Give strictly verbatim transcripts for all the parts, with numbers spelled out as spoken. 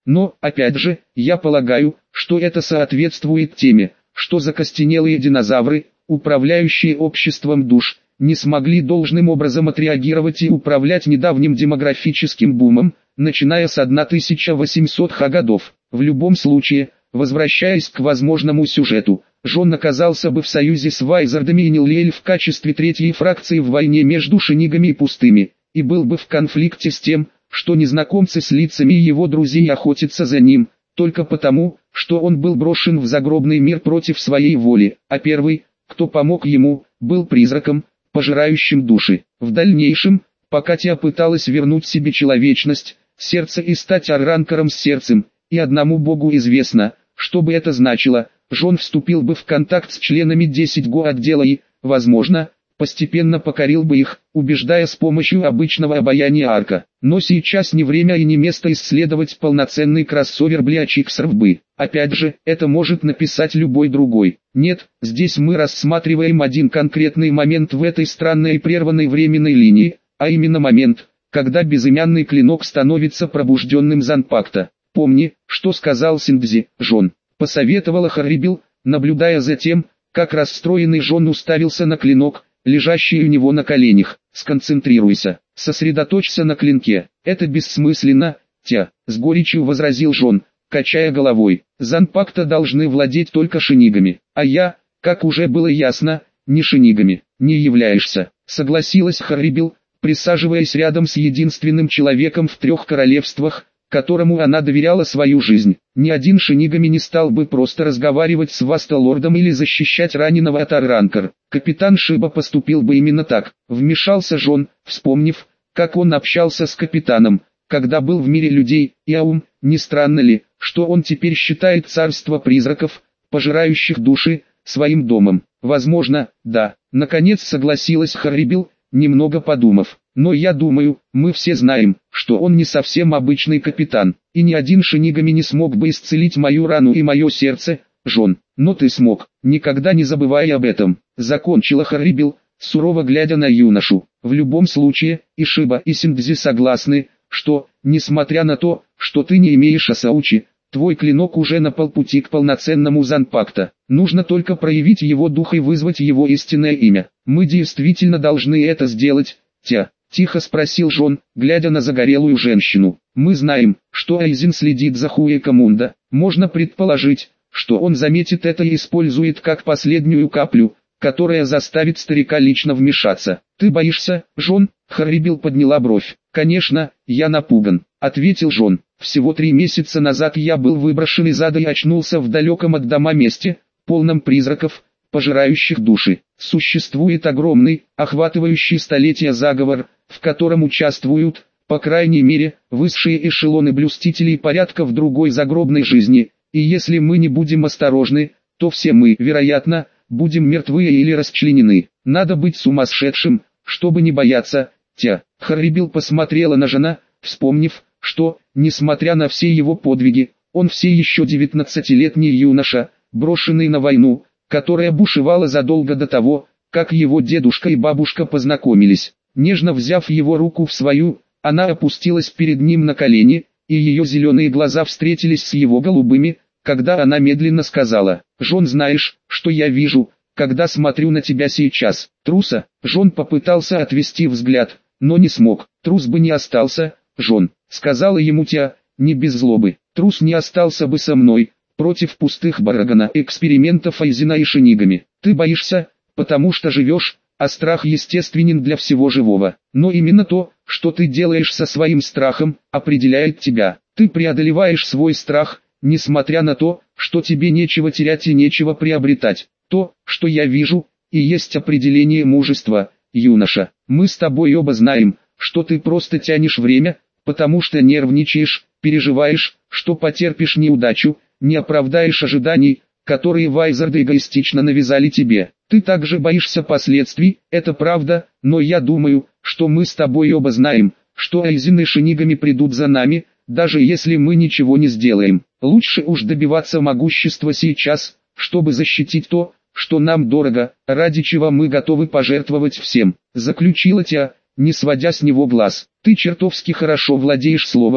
Но, опять же, я полагаю, что это соответствует теме, что закостенелые динозавры, управляющие обществом душ, не смогли должным образом отреагировать и управлять недавним демографическим бумом, начиная с тысяча восьмисотых годов. В любом случае, возвращаясь к возможному сюжету, Джон оказался бы в союзе с Вайзардами и Ниллейль в качестве третьей фракции в войне между Шинигами и Пустыми, и был бы в конфликте с тем, что незнакомцы с лицами его друзей охотятся за ним, только потому, что он был брошен в загробный мир против своей воли, а первый, кто помог ему, был призраком, пожирающим души. В дальнейшем, пока Тиа пыталась вернуть себе человечность, сердце и стать Арранкором с сердцем, и одному Богу известно, что бы это значило, Джон вступил бы в контакт с членами десять го отдела и, возможно, постепенно покорил бы их, убеждая с помощью обычного обаяния арка. Но сейчас не время и не место исследовать полноценный кроссовер Блиачиксрвбы. Опять же, это может написать любой другой. Нет, здесь мы рассматриваем один конкретный момент в этой странной и прерванной временной линии, а именно момент, когда безымянный клинок становится пробужденным Занпакта. Помни, что сказал Синдзи, Джон. Посоветовала Харрибил, наблюдая за тем, как расстроенный Джон уставился на клинок, лежащий у него на коленях. Сконцентрируйся, сосредоточься на клинке. Это бессмысленно, Тя, с горечью возразил Джон, качая головой. Занпакта должны владеть только шинигами, а я, как уже было ясно, не шинигами, не являешься, согласилась Харрибил, присаживаясь рядом с единственным человеком в трех королевствах, которому она доверяла свою жизнь. Ни один шинигами не стал бы просто разговаривать с Васталордом или защищать раненого от Арранкор. Капитан Шиба поступил бы именно так. Вмешался Джон, вспомнив, как он общался с капитаном, когда был в мире людей, и аум, не странно ли, что он теперь считает царство призраков, пожирающих души, своим домом. Возможно, да. Наконец согласилась Харрибил, немного подумав. Но я думаю, мы все знаем, что он не совсем обычный капитан, и ни один шинигами не смог бы исцелить мою рану и мое сердце, Джон. Но ты смог, никогда не забывай об этом. Закончила Харрибил, сурово глядя на юношу. В любом случае, и Шиба и Синдзи согласны, что, несмотря на то, что ты не имеешь Асаучи, твой клинок уже на полпути к полноценному Занпакта. Нужно только проявить его дух и вызвать его истинное имя. Мы действительно должны это сделать, Тя. Тихо спросил Джон, глядя на загорелую женщину. Мы знаем, что Айзен следит за Хуэкамунда. Можно предположить, что он заметит это и использует как последнюю каплю, которая заставит старика лично вмешаться. Ты боишься, Джон? Харрибил подняла бровь. Конечно, я напуган, ответил Джон. Всего три месяца назад я был выброшен из ада и очнулся в далеком от дома месте, полном призраков, пожирающих души. Существует огромный, охватывающий столетия заговор, в котором участвуют, по крайней мере, высшие эшелоны блюстителей порядка в другой загробной жизни, и если мы не будем осторожны, то все мы, вероятно, будем мертвы или расчленены. Надо быть сумасшедшим, чтобы не бояться, Тя. Харрибил посмотрела на Жона, вспомнив, что, несмотря на все его подвиги, он все еще девятнадцатилетний юноша, брошенный на войну, которая бушевала задолго до того, как его дедушка и бабушка познакомились. Нежно взяв его руку в свою, она опустилась перед ним на колени, и ее зеленые глаза встретились с его голубыми, когда она медленно сказала: «Джон, знаешь, что я вижу, когда смотрю на тебя сейчас?» Труса. Джон попытался отвести взгляд, но не смог. «Трус бы не остался, Джон», сказала ему Тя, не без злобы. «Трус не остался бы со мной, против пустых барагана экспериментов Айзена и шинигами. Ты боишься, потому что живешь, а страх естественен для всего живого. Но именно то, что ты делаешь со своим страхом, определяет тебя. Ты преодолеваешь свой страх, несмотря на то, что тебе нечего терять и нечего приобретать. То, что я вижу, и есть определение мужества, юноша. Мы с тобой оба знаем, что ты просто тянешь время, потому что нервничаешь, переживаешь, что потерпишь неудачу, не оправдаешь ожиданий, которые Вайзарды эгоистично навязали тебе. Ты также боишься последствий, это правда, но я думаю, что мы с тобой оба знаем, что Айзен и шинигами придут за нами, даже если мы ничего не сделаем. Лучше уж добиваться могущества сейчас, чтобы защитить то, что нам дорого, ради чего мы готовы пожертвовать всем. Заключила Тя, не сводя с него глаз. Ты чертовски хорошо владеешь словом,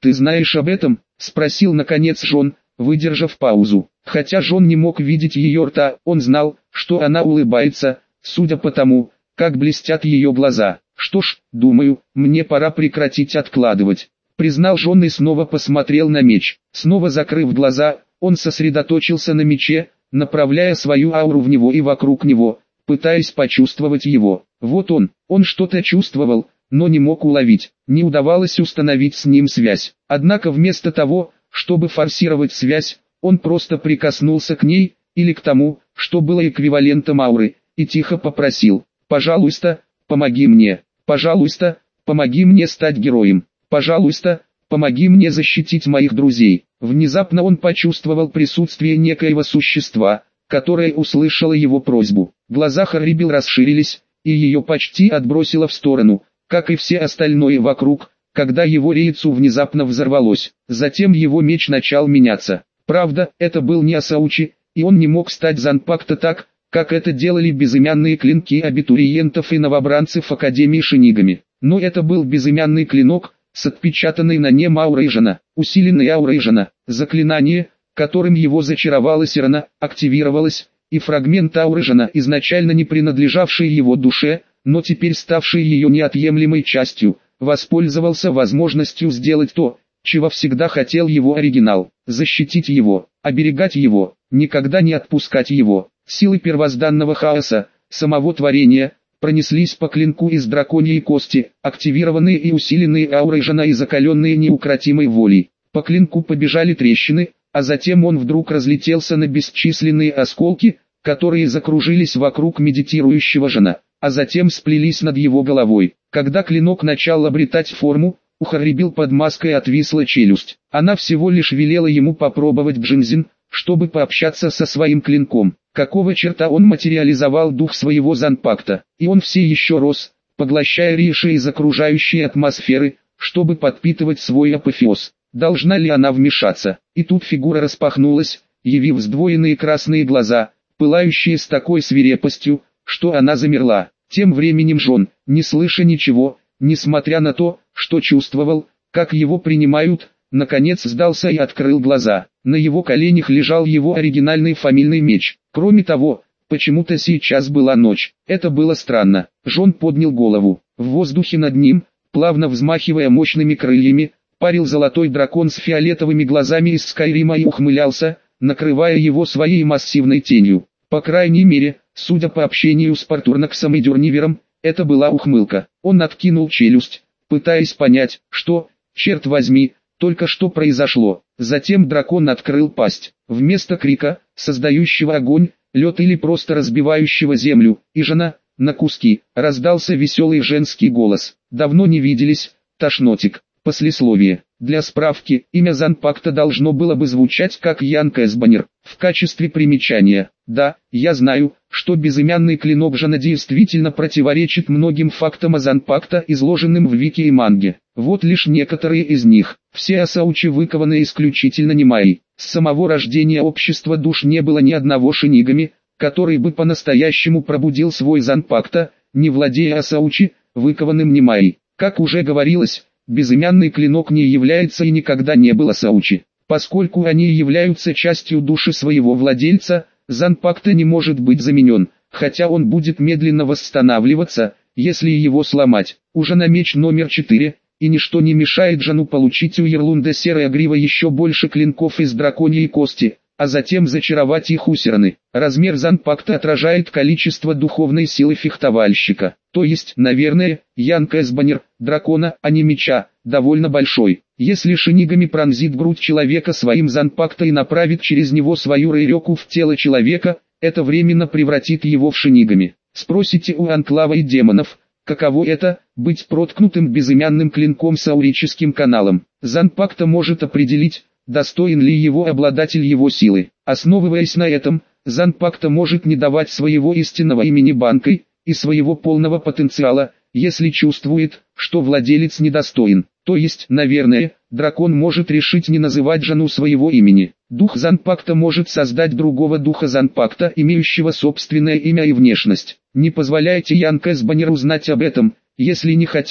«Ты знаешь об этом?» – спросил наконец Джон, выдержав паузу. Хотя Джон не мог видеть ее рта, он знал, что она улыбается, судя по тому, как блестят ее глаза. «Что ж, думаю, мне пора прекратить откладывать», — признал Джон и снова посмотрел на меч. Снова закрыв глаза, он сосредоточился на мече, направляя свою ауру в него и вокруг него, пытаясь почувствовать его. Вот он, он что-то чувствовал, но не мог уловить, не удавалось установить с ним связь. Однако вместо того, чтобы форсировать связь, он просто прикоснулся к ней, или к тому, что было эквивалентом ауры, и тихо попросил: «Пожалуйста, помоги мне, пожалуйста, помоги мне стать героем, пожалуйста, помоги мне защитить моих друзей». Внезапно он почувствовал присутствие некоего существа, которое услышало его просьбу. Глаза Харибил расширились, и ее почти отбросило в сторону, как и все остальное вокруг, когда его рейцу внезапно взорвалось. Затем его меч начал меняться. Правда, это был не Асаучи, и он не мог стать Занпакто так, как это делали безымянные клинки абитуриентов и новобранцев Академии Шинигами. Но это был безымянный клинок, с отпечатанной на нем аурой Жана, усиленной аурой Жана. Заклинание, которым его зачаровала Сирана, активировалось, и фрагмент ауры Жана, изначально не принадлежавший его душе, но теперь ставший ее неотъемлемой частью, воспользовался возможностью сделать то, чего всегда хотел его оригинал: защитить его, оберегать его, никогда не отпускать его. Силы первозданного хаоса, самого творения, пронеслись по клинку из драконьей кости, активированные и усиленные аурой Жана и закаленные неукротимой волей. По клинку побежали трещины, а затем он вдруг разлетелся на бесчисленные осколки, которые закружились вокруг медитирующего Жана, а затем сплелись над его головой. Когда клинок начал обретать форму, у Харибил под маской отвисла челюсть. Она всего лишь велела ему попробовать Бжинзин, чтобы пообщаться со своим клинком. Какого черта он материализовал дух своего Занпакто, и он все еще рос, поглощая Риши из окружающей атмосферы, чтобы подпитывать свой апофеоз. Должна ли она вмешаться? И тут фигура распахнулась, явив сдвоенные красные глаза, пылающие с такой свирепостью, что она замерла. Тем временем Джон, не слыша ничего, несмотря на то, что чувствовал, как его принимают, наконец сдался и открыл глаза. На его коленях лежал его оригинальный фамильный меч. Кроме того, почему-то сейчас была ночь. Это было странно. Джон поднял голову. В воздухе над ним, плавно взмахивая мощными крыльями, парил золотой дракон с фиолетовыми глазами из Скайрима и ухмылялся, накрывая его своей массивной тенью. По крайней мере, судя по общению с Портурнаксом и Дюрнивером, это была ухмылка. Он откинул челюсть, пытаясь понять, что, черт возьми, только что произошло. Затем дракон открыл пасть. Вместо крика, создающего огонь, лед или просто разбивающего землю, и Жана, на куски, раздался веселый женский голос. «Давно не виделись, тошнотик». Послесловие. Для справки, имя Занпакто должно было бы звучать как Ян Кэсбанер. В качестве примечания: да, я знаю, что безымянный клинок Жана действительно противоречит многим фактам о Занпакто, изложенным в вики и манге. Вот лишь некоторые из них. Все Асаучи выкованы исключительно Нимаи. С самого рождения общества душ не было ни одного шинигами, который бы по-настоящему пробудил свой Занпакто, не владея Асаучи, выкованным Нимаи. Как уже говорилось, безымянный клинок не является и никогда не был Асаучи. Поскольку они являются частью души своего владельца, Занпакто не может быть заменен, хотя он будет медленно восстанавливаться, если его сломать. Уже на меч номер четыре, и ничто не мешает Жану получить у Ерлунда Серая Грива еще больше клинков из драконьей кости, а затем зачаровать их у Сираны. Размер Занпакто отражает количество духовной силы фехтовальщика, то есть, наверное, Ян Кэсбанер, дракона, а не меча, довольно большой. Если Шинигами пронзит грудь человека своим Занпакто и направит через него свою рейрёку в тело человека, это временно превратит его в Шинигами. Спросите у Анклава и демонов, каково это, быть проткнутым безымянным клинком с аурическим каналом. Занпакто может определить, достоин ли его обладатель его силы. Основываясь на этом, Занпакто может не давать своего истинного имени банкой, и своего полного потенциала, если чувствует, что владелец недостоин. То есть, наверное, дракон может решить не называть Жану своего имени. Дух Занпакто может создать другого духа Занпакто, имеющего собственное имя и внешность. Не позволяйте Ян Кэсбанеру знать об этом, если не хотите,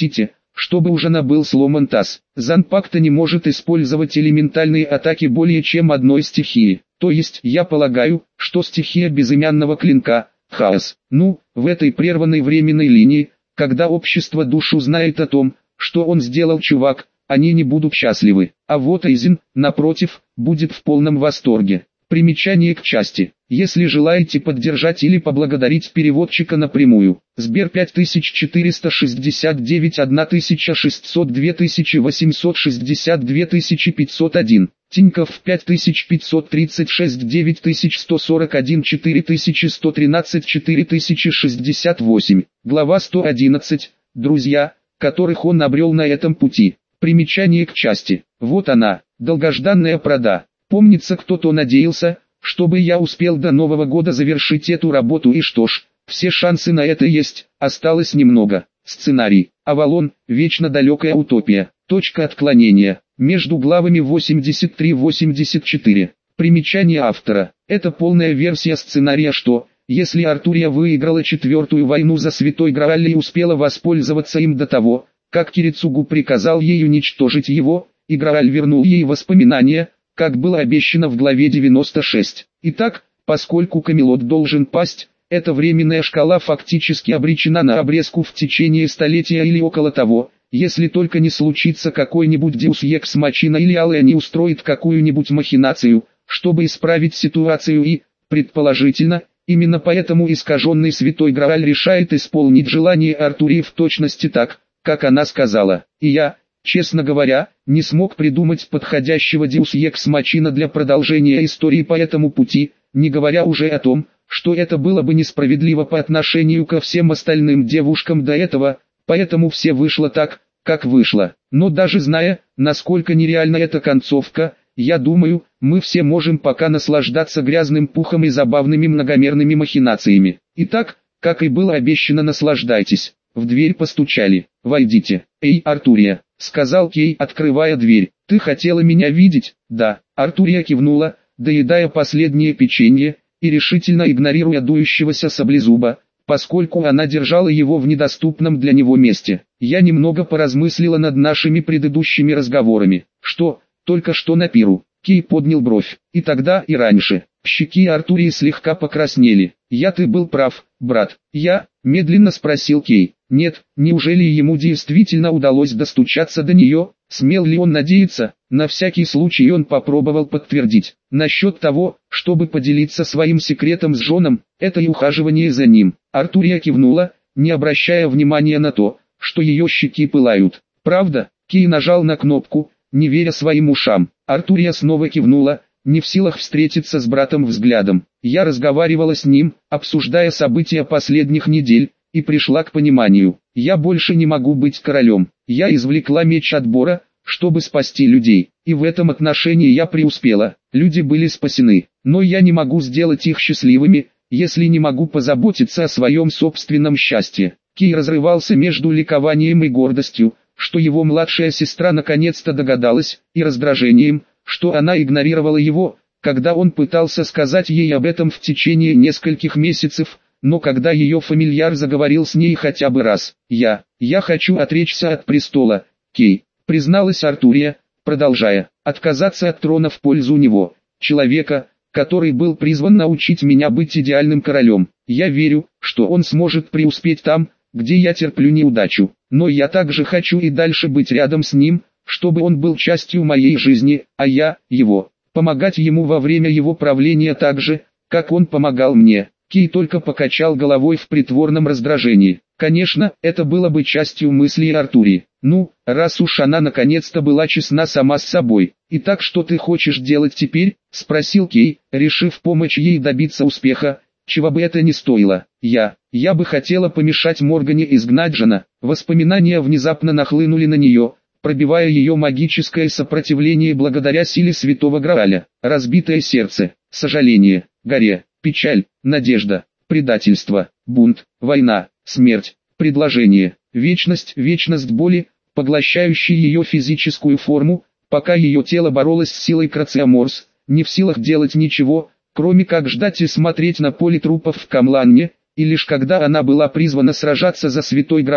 чтобы у Жана был сломан таз. Занпакта не может использовать элементальные атаки более чем одной стихии. То есть, я полагаю, что стихия безымянного клинка – хаос. Ну, в этой прерванной временной линии, когда общество душ узнает о том, что он сделал чувак, они не будут счастливы. А вот Эйзен, напротив, будет в полном восторге. Примечание к части. Если желаете поддержать или поблагодарить переводчика напрямую. Сбер пять тысяч четыреста шестьдесят девять тысяча шестьсот два тысячи восемьсот шестьдесят два тысячи пятьсот один. Тинькофф пять тысяч пятьсот тридцать шесть девять тысяч сто сорок один четыре тысячи сто тринадцать четыре тысячи шестьдесят восемь. Глава сто одиннадцать. Друзья, которых он обрел на этом пути. Примечание к части. Вот она, долгожданная прода. Помнится, кто-то надеялся, чтобы я успел до Нового года завершить эту работу, и что ж, все шансы на это есть, осталось немного. Сценарий. Авалон, вечно далекая утопия. Точка отклонения. Между главами восемьдесят три восемьдесят четыре. Примечание автора. Это полная версия сценария, что, если Артурия выиграла четвертую войну за Святой Грааль и успела воспользоваться им до того, как Кирицугу приказал ей уничтожить его, и Грааль вернул ей воспоминания, как было обещано в главе девяносто шесть. Итак, поскольку Камелот должен пасть, эта временная шкала фактически обречена на обрезку в течение столетия или около того, если только не случится какой-нибудь Deus Ex Machina или Аллея не устроит какую-нибудь махинацию, чтобы исправить ситуацию и, предположительно, именно поэтому искаженный Святой Грааль решает исполнить желание Артурии в точности так, как она сказала. И я, честно говоря, не смог придумать подходящего Deus Ex Machina для продолжения истории по этому пути, не говоря уже о том, что это было бы несправедливо по отношению ко всем остальным девушкам до этого, поэтому все вышло так, как вышло. Но даже зная, насколько нереальна эта концовка, я думаю, мы все можем пока наслаждаться грязным пухом и забавными многомерными махинациями. Итак, как и было обещано, наслаждайтесь. В дверь постучали. «Войдите». «Эй, Артурия», — сказал Кей, открывая дверь. «Ты хотела меня видеть?» «Да». Артурия кивнула, доедая последнее печенье, и решительно игнорируя дующегося саблезуба, поскольку она держала его в недоступном для него месте. «Я немного поразмыслила над нашими предыдущими разговорами». «Что, только что на пиру?» Кей поднял бровь. «И тогда, и раньше». Щеки Артурии слегка покраснели. «Я ты был прав, брат». «Я?» — медленно спросил Кей. «Нет, неужели ему действительно удалось достучаться до нее? Смел ли он надеяться?» На всякий случай он попробовал подтвердить. Насчет того, чтобы поделиться своим секретом с Джоном, это и ухаживание за ним. Артурия кивнула, не обращая внимания на то, что ее щеки пылают. «Правда?» Кей нажал на кнопку, не веря своим ушам. Артурия снова кивнула, не в силах встретиться с братом взглядом. «Я разговаривала с ним, обсуждая события последних недель, и пришла к пониманию. Я больше не могу быть королем. Я извлекла меч отбора, чтобы спасти людей, и в этом отношении я преуспела. Люди были спасены, но я не могу сделать их счастливыми, если не могу позаботиться о своем собственном счастье». Кей разрывался между ликованием и гордостью, что его младшая сестра наконец-то догадалась, и раздражением, что она игнорировала его, когда он пытался сказать ей об этом в течение нескольких месяцев, но когда ее фамильяр заговорил с ней хотя бы раз. «Я, я хочу отречься от престола, Кей», призналась Артурия, продолжая, «отказаться от трона в пользу него, человека, который был призван научить меня быть идеальным королем. Я верю, что он сможет преуспеть там, где я терплю неудачу, но я также хочу и дальше быть рядом с ним, чтобы он был частью моей жизни, а я, его, помогать ему во время его правления так же, как он помогал мне». Кей только покачал головой в притворном раздражении. Конечно, это было бы частью мыслей Артурии. «Ну, раз уж она наконец-то была честна сама с собой. Итак, что ты хочешь делать теперь?» — спросил Кей, решив помочь ей добиться успеха, чего бы это ни стоило. «Я, я бы хотела помешать Моргане изгнать Джона». Воспоминания внезапно нахлынули на нее, пробивая ее магическое сопротивление благодаря силе Святого Грааля. Разбитое сердце, сожаление, горе, печаль, надежда, предательство, бунт, война, смерть, предложение, вечность, вечность боли, поглощающей ее физическую форму, пока ее тело боролось с силой Крациаморс, не в силах делать ничего, кроме как ждать и смотреть на поле трупов в Камланне, и лишь когда она была призвана сражаться за Святой Грааль,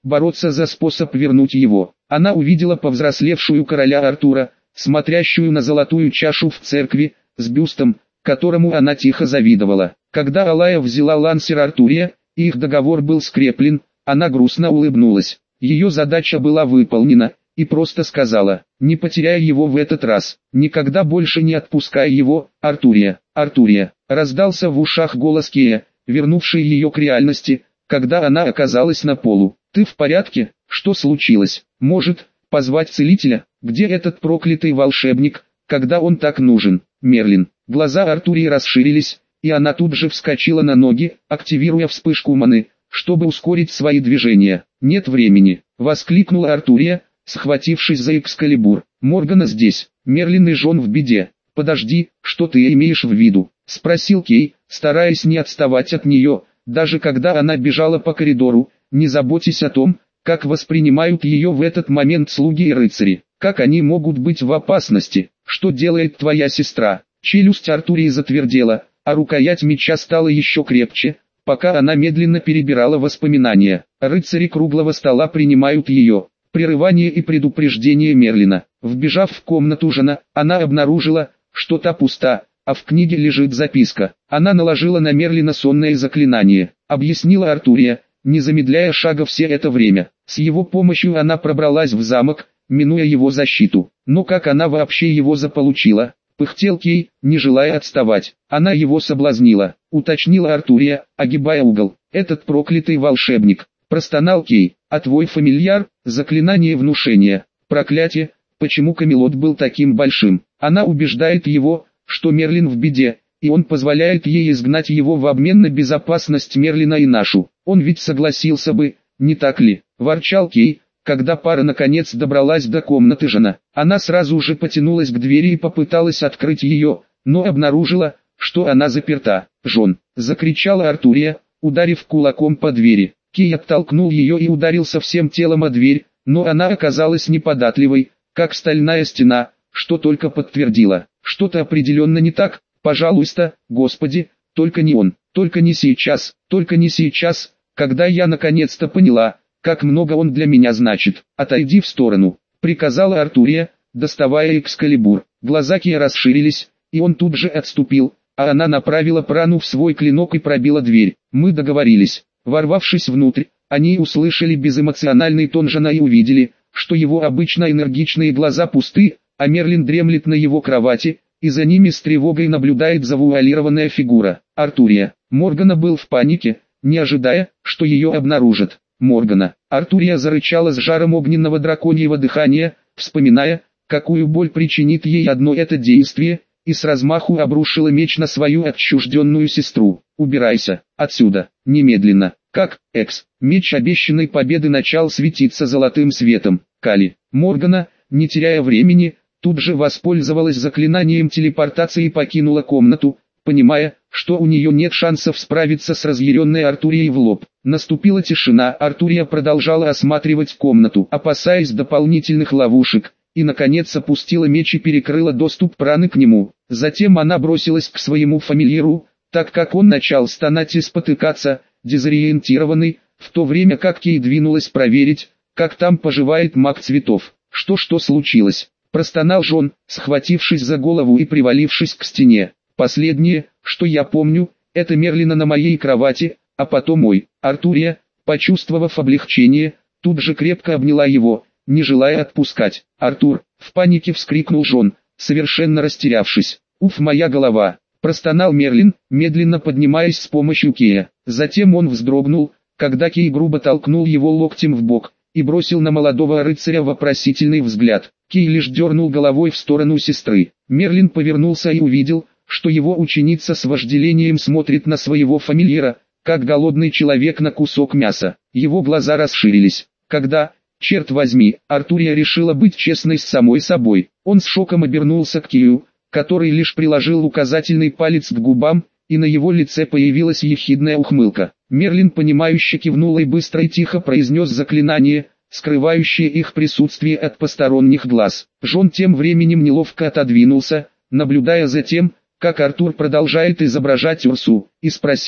бороться за способ вернуть его. Она увидела повзрослевшую короля Артура, смотрящую на золотую чашу в церкви, с бюстом, которому она тихо завидовала. Когда Алая взяла лансер Артурия, и их договор был скреплен, она грустно улыбнулась. Ее задача была выполнена, и просто сказала: «Не потеряй его в этот раз, никогда больше не отпускай его, Артурия, Артурия». Раздался в ушах голос Кея, вернувший ее к реальности, когда она оказалась на полу. «Ты в порядке? Что случилось? Может, позвать целителя? Где этот проклятый волшебник, когда он так нужен?» Мерлин. Глаза Артурии расширились, и она тут же вскочила на ноги, активируя вспышку маны, чтобы ускорить свои движения. «Нет времени!» — воскликнула Артурия, схватившись за Экскалибур. «Моргана здесь, Мерлин и Жон в беде». «Подожди, что ты имеешь в виду?» — спросил Кей, стараясь не отставать от нее, даже когда она бежала по коридору, не заботясь о том, как воспринимают ее в этот момент слуги и рыцари. «Как они могут быть в опасности? Что делает твоя сестра?» Челюсть Артурии затвердела, а рукоять меча стала еще крепче, пока она медленно перебирала воспоминания. Рыцари круглого стола принимают ее. Прерывание и предупреждение Мерлина. Вбежав в комнату Жона, она обнаружила, что та пуста, а в книге лежит записка. Она наложила на Мерлина сонное заклинание, объяснила Артурия, не замедляя шага все это время. С его помощью она пробралась в замок, минуя его защиту. Но как она вообще его заполучила? Пыхтел Кей, не желая отставать. Она его соблазнила, уточнила Артурия, огибая угол. «Этот проклятый волшебник», простонал Кей. «А твой фамильяр?» Заклинание внушения. Проклятие, почему Камелот был таким большим? Она убеждает его, что Мерлин в беде, и он позволяет ей изгнать его в обмен на безопасность Мерлина и нашу. Он ведь согласился бы, не так ли? Ворчал Кей, когда пара наконец добралась до комнаты Жона. Она сразу же потянулась к двери и попыталась открыть ее, но обнаружила, что она заперта. «Жон!» — закричала Артурия, ударив кулаком по двери. Кей оттолкнул ее и ударился всем телом о дверь, но она оказалась неподатливой, как стальная стена, что только подтвердило. Что-то определенно не так. «Пожалуйста, Господи, только не он, только не сейчас, только не сейчас, когда я наконец-то поняла, как много он для меня значит. Отойди в сторону», — приказала Артурия, доставая Экскалибур. Глаза Кея расширились, и он тут же отступил, а она направила прану в свой клинок и пробила дверь. «Мы договорились». Ворвавшись внутрь, они услышали безэмоциональный тон Жона и увидели, что его обычно энергичные глаза пусты, а Мерлин дремлет на его кровати, и за ними с тревогой наблюдает завуалированная фигура. Артурия. Моргана был в панике, не ожидая, что ее обнаружат. Моргана. Артурия зарычала с жаром огненного драконьего дыхания, вспоминая, какую боль причинит ей одно это действие, и с размаху обрушила меч на свою отчужденную сестру. «Убирайся, отсюда, немедленно!» Как, Экс, меч обещанной победы начал светиться золотым светом. Кали. Моргана, не теряя времени, тут же воспользовалась заклинанием телепортации и покинула комнату, понимая, что у нее нет шансов справиться с разъяренной Артурией в лоб. Наступила тишина, Артурия продолжала осматривать комнату, опасаясь дополнительных ловушек, и наконец опустила меч и перекрыла доступ праны к нему. Затем она бросилась к своему фамильяру, так как он начал стонать и спотыкаться, дезориентированный, в то время как Кей двинулась проверить, как там поживает маг цветов. «Что-что случилось?» – простонал Жон, схватившись за голову и привалившись к стене. «Последнее, что я помню, это Мерлина на моей кровати, а потом мой». Артурия, почувствовав облегчение, тут же крепко обняла его, не желая отпускать. «Артур!» – в панике вскрикнул Жон, совершенно растерявшись. «Уф, моя голова!» – простонал Мерлин, медленно поднимаясь с помощью Кея. Затем он вздрогнул, когда Кей грубо толкнул его локтем в бок, и бросил на молодого рыцаря вопросительный взгляд. Кей лишь дернул головой в сторону сестры. Мерлин повернулся и увидел, что его ученица с вожделением смотрит на своего фамильяра, как голодный человек на кусок мяса. Его глаза расширились. Когда, черт возьми, Артурия решила быть честной с самой собой. Он с шоком обернулся к Кею, который лишь приложил указательный палец к губам, и на его лице появилась ехидная ухмылка. Мерлин понимающе кивнул и быстро и тихо произнес заклинание, скрывающее их присутствие от посторонних глаз. Жон тем временем неловко отодвинулся, наблюдая за тем, как Артур продолжает изображать Урсу, и спросил: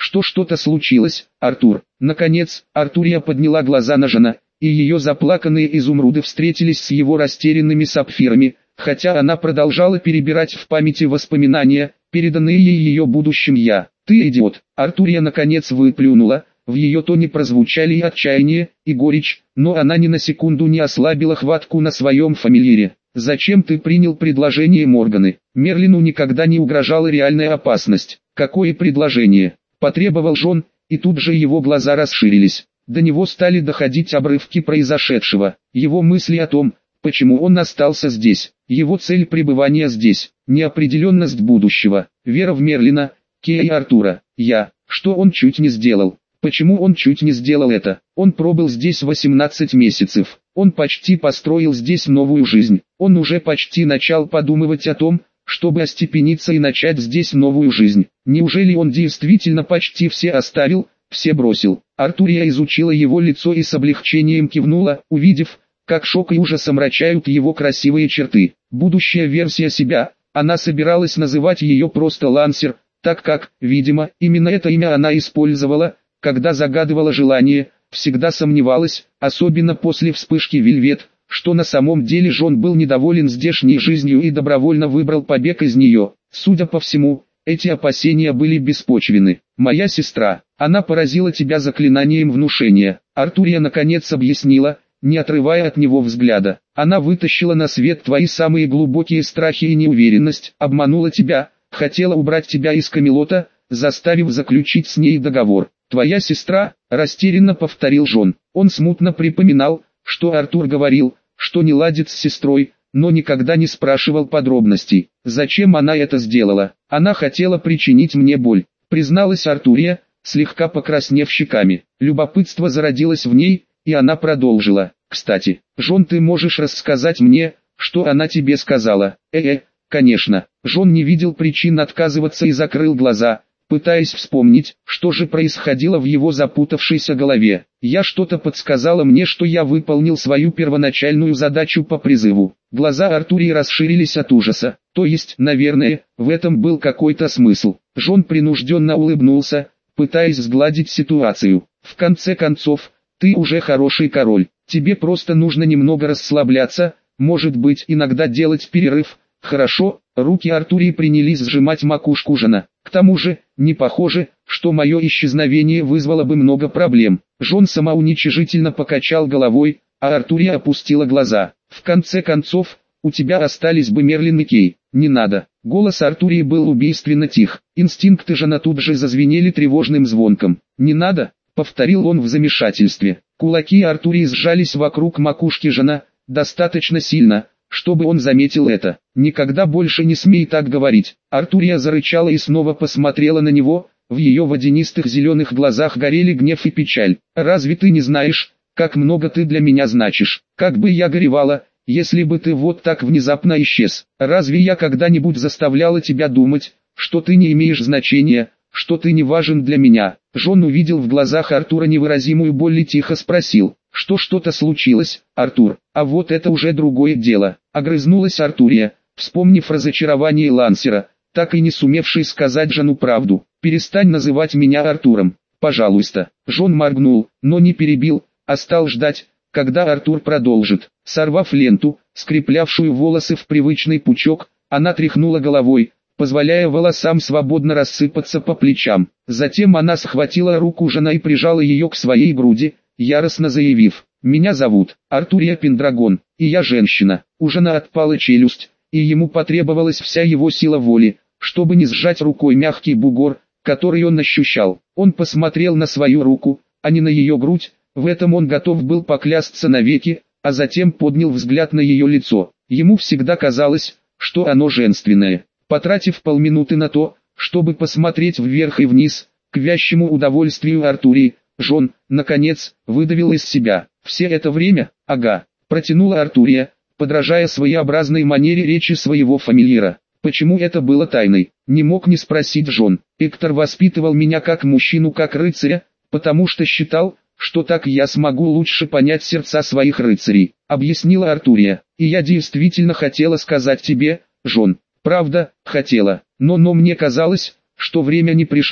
что что-то случилось, Артур. Наконец, Артурия подняла глаза на Жана, и ее заплаканные изумруды встретились с его растерянными сапфирами, хотя она продолжала перебирать в памяти воспоминания, переданные ей ее будущим «я». «Ты идиот!» Артурия наконец выплюнула, в ее тоне прозвучали и отчаяние, и горечь, но она ни на секунду не ослабила хватку на своем фамильяре. «Зачем ты принял предложение Морганы? Мерлину никогда не угрожала реальная опасность». «Какое предложение?» – потребовал Джон, и тут же его глаза расширились. До него стали доходить обрывки произошедшего, его мысли о том, почему он остался здесь, его цель пребывания здесь, неопределенность будущего, вера в Мерлина, Кея и Артура. Я, что он чуть не сделал? Почему он чуть не сделал это? Он пробыл здесь восемнадцать месяцев, он почти построил здесь новую жизнь, он уже почти начал подумывать о том, чтобы остепениться и начать здесь новую жизнь. Неужели он действительно почти все оставил, все бросил? Артурия изучила его лицо и с облегчением кивнула, увидев, как шок и ужас омрачают его красивые черты. Будущая версия себя, она собиралась называть ее просто Лансер, так как, видимо, именно это имя она использовала, когда загадывала желание, всегда сомневалась, особенно после вспышки Вельвет, что на самом деле Джон был недоволен здешней жизнью и добровольно выбрал побег из нее. Судя по всему, эти опасения были беспочвенны. «Моя сестра, она поразила тебя заклинанием внушения», Артурия наконец объяснила, не отрывая от него взгляда. «Она вытащила на свет твои самые глубокие страхи и неуверенность, обманула тебя, хотела убрать тебя из Камелота, заставив заключить с ней договор». «Твоя сестра», растерянно повторил Джон. Он смутно припоминал, что Артур говорил, что не ладит с сестрой, но никогда не спрашивал подробностей. «Зачем она это сделала?» «Она хотела причинить мне боль», призналась Артурия, слегка покраснев щеками. Любопытство зародилось в ней, и она продолжила. «Кстати, Джон, ты можешь рассказать мне, что она тебе сказала?» «Э-э, конечно». Джон не видел причин отказываться и закрыл глаза, пытаясь вспомнить, что же происходило в его запутавшейся голове. «Я что-то подсказала мне, что я выполнил свою первоначальную задачу по призыву». Глаза Артурии расширились от ужаса. То есть, наверное, в этом был какой-то смысл. Джон принужденно улыбнулся, пытаясь сгладить ситуацию. «В конце концов, ты уже хороший король. Тебе просто нужно немного расслабляться, может быть, иногда делать перерыв». «Хорошо». Руки Артурии принялись сжимать макушку Жана. «К тому же, не похоже, что мое исчезновение вызвало бы много проблем». Джон самоуничижительно покачал головой, а Артурия опустила глаза. «В конце концов, у тебя остались бы Мерлин и Кей». «Не надо». Голос Артурии был убийственно тих. Инстинкты Жана тут же зазвенели тревожным звонком. «Не надо», — повторил он в замешательстве. Кулаки Артурии сжались вокруг макушки Жана, достаточно сильно, чтобы он заметил это. «Никогда больше не смей так говорить». Артурия зарычала и снова посмотрела на него, в ее водянистых зеленых глазах горели гнев и печаль. «Разве ты не знаешь, как много ты для меня значишь? Как бы я горевала, если бы ты вот так внезапно исчез. Разве я когда-нибудь заставляла тебя думать, что ты не имеешь значения, что ты не важен для меня?» Джон увидел в глазах Артура невыразимую боль и тихо спросил: «Что что-то случилось, Артур?» «А вот это уже другое дело», — огрызнулась Артурия, вспомнив разочарование Лансера, так и не сумевший сказать Жону правду. «Перестань называть меня Артуром, пожалуйста». Джон моргнул, но не перебил, а стал ждать, когда Артур продолжит. Сорвав ленту, скреплявшую волосы в привычный пучок, она тряхнула головой, позволяя волосам свободно рассыпаться по плечам. Затем она схватила руку Жона и прижала ее к своей груди, яростно заявив: «Меня зовут Артурия Пендрагон, и я женщина». У Жона отпала челюсть, и ему потребовалась вся его сила воли, чтобы не сжать рукой мягкий бугор, который он ощущал. Он посмотрел на свою руку, а не на ее грудь, в этом он готов был поклясться навеки, а затем поднял взгляд на ее лицо. Ему всегда казалось, что оно женственное. Потратив полминуты на то, чтобы посмотреть вверх и вниз, к вящему удовольствию Артурии, Джон, наконец, выдавил из себя: «Все это время?» «Ага», протянула Артурия, подражая своеобразной манере речи своего фамильяра. «Почему это было тайной?» Не мог не спросить Джон. «Эктор воспитывал меня как мужчину, как рыцаря, потому что считал, что так я смогу лучше понять сердца своих рыцарей», объяснила Артурия. «И я действительно хотела сказать тебе, Джон. Правда, хотела, но, но мне казалось, что время не пришло,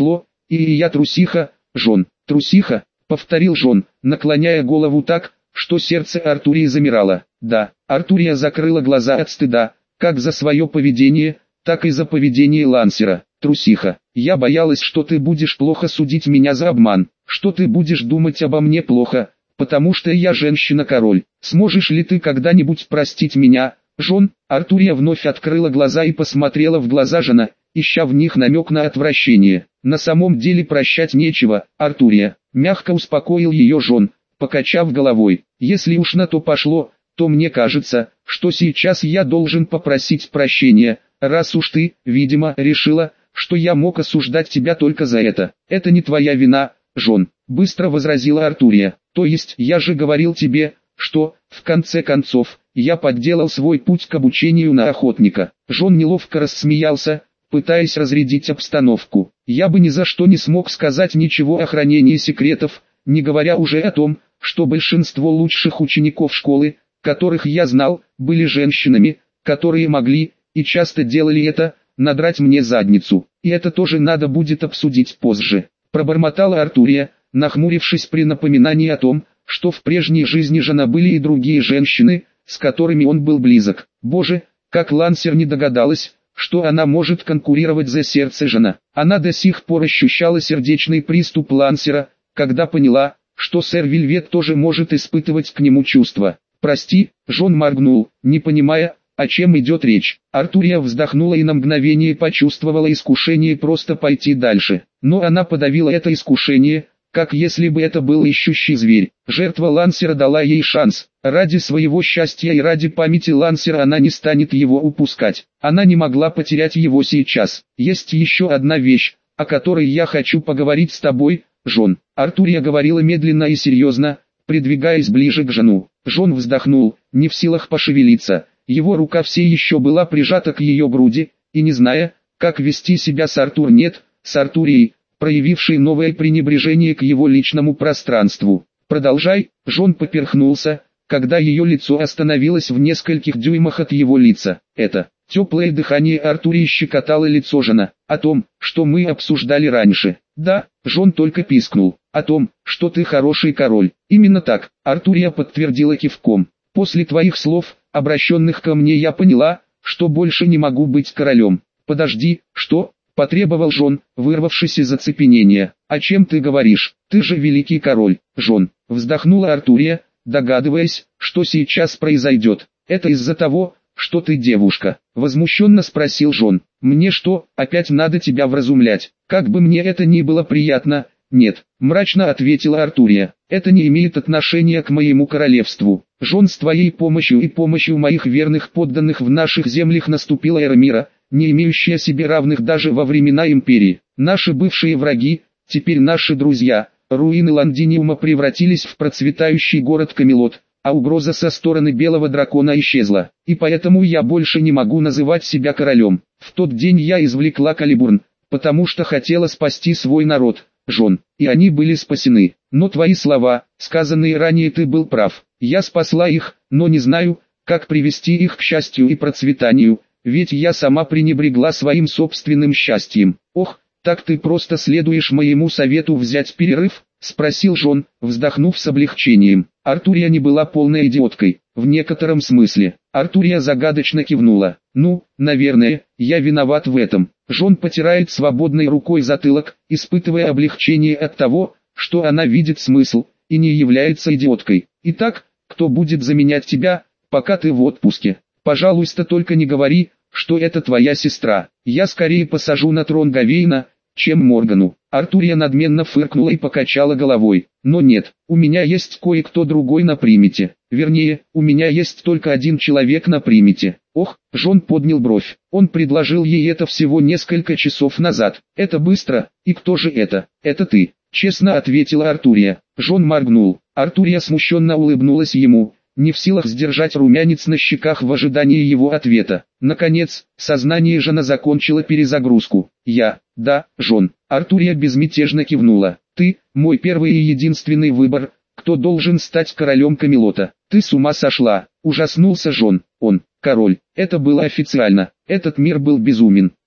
И я трусиха, Жон, трусиха, повторил Жон, наклоняя голову так, что сердце Артурии замирало. Да, Артурия закрыла глаза от стыда, как за свое поведение, так и за поведение Лансера. Трусиха, я боялась, что ты будешь плохо судить меня за обман, что ты будешь думать обо мне плохо, потому что я женщина-король. Сможешь ли ты когда-нибудь простить меня, Жон? Артурия вновь открыла глаза и посмотрела в глаза Жона, ища в них намек на отвращение. На самом деле прощать нечего, Артурия. Мягко успокоил ее Жон, покачав головой. Если уж на то пошло, то мне кажется, что сейчас я должен попросить прощения, раз уж ты, видимо, решила, что я мог осуждать тебя только за это. Это не твоя вина, Жон, быстро возразила Артурия. То есть я же говорил тебе, что, в конце концов, я подделал свой путь к обучению на охотника. Жон неловко рассмеялся, пытаясь разрядить обстановку. Я бы ни за что не смог сказать ничего о хранении секретов, не говоря уже о том, что большинство лучших учеников школы, которых я знал, были женщинами, которые могли, и часто делали это, надрать мне задницу. И это тоже надо будет обсудить позже. Пробормотала Артурия, нахмурившись при напоминании о том, что в прежней жизни Жона были и другие женщины, с которыми он был близок. Боже, как Лансер не догадалась, что она может конкурировать за сердце Жона. Она до сих пор ощущала сердечный приступ Лансера, когда поняла, что сэр Вильвет тоже может испытывать к нему чувства. «Прости», Жон моргнул, не понимая, о чем идет речь. Артурия вздохнула и на мгновение почувствовала искушение просто пойти дальше. Но она подавила это искушение, как если бы это был ищущий зверь. Жертва Лансера дала ей шанс. Ради своего счастья и ради памяти Лансера она не станет его упускать. Она не могла потерять его сейчас. Есть еще одна вещь, о которой я хочу поговорить с тобой, Жон. Артурия говорила медленно и серьезно, придвигаясь ближе к Жону. Жон вздохнул, не в силах пошевелиться. Его рука все еще была прижата к ее груди, и не зная, как вести себя с Артур нет, с Артурией, проявившей новое пренебрежение к его личному пространству. «Продолжай», Жон поперхнулся, когда ее лицо остановилось в нескольких дюймах от его лица. Это, теплое дыхание Артурии щекотало лицо Жона. «О том, что мы обсуждали раньше». «Да», Жон только пискнул. «О том, что ты хороший король». «Именно так», Артурия подтвердила кивком. «После твоих слов, обращенных ко мне, я поняла, что больше не могу быть королем». «Подожди, что?» — потребовал Жон, вырвавшись из оцепенения. «О чем ты говоришь? Ты же великий король, Жон!» — вздохнула Артурия, догадываясь, что сейчас произойдет. «Это из-за того, что ты девушка?» — возмущенно спросил Жон. «Мне что, опять надо тебя вразумлять? Как бы мне это ни было приятно, нет», — мрачно ответила Артурия. «Это не имеет отношения к моему королевству. Жон, с твоей помощью и помощью моих верных подданных в наших землях наступила эра мира, не имеющая себе равных даже во времена империи. Наши бывшие враги, теперь наши друзья. Руины Лондиниума превратились в процветающий город Камелот, а угроза со стороны Белого Дракона исчезла. И поэтому я больше не могу называть себя королем. В тот день я извлекла Калибурн, потому что хотела спасти свой народ, Жон, и они были спасены. Но твои слова, сказанные ранее, ты был прав. Я спасла их, но не знаю, как привести их к счастью и процветанию, ведь я сама пренебрегла своим собственным счастьем». «Ох, так ты просто следуешь моему совету взять перерыв?» — спросил Жон, вздохнув с облегчением. Артурия не была полной идиоткой, в некотором смысле. Артурия загадочно кивнула. «Ну, наверное, я виноват в этом». Жон потирает свободной рукой затылок, испытывая облегчение от того, что она видит смысл, и не является идиоткой. «Итак, кто будет заменять тебя, пока ты в отпуске? Пожалуйста, только не говори, что это твоя сестра. Я скорее посажу на трон Гавейна, чем Моргану». Артурия надменно фыркнула и покачала головой. «Но нет, у меня есть кое-кто другой на примете. Вернее, у меня есть только один человек на примете». «Ох», Жон поднял бровь. Он предложил ей это всего несколько часов назад. «Это быстро, и кто же это?» «Это ты», честно ответила Артурия. Жон моргнул. Артурия смущенно улыбнулась ему, не в силах сдержать румянец на щеках в ожидании его ответа. Наконец, сознание Жона закончило перезагрузку. «Я, да, Жон». Артурия безмятежно кивнула. «Ты, мой первый и единственный выбор, кто должен стать королем Камелота». «Ты с ума сошла?» — ужаснулся Жон. «Он, король, это было официально. Этот мир был безумен.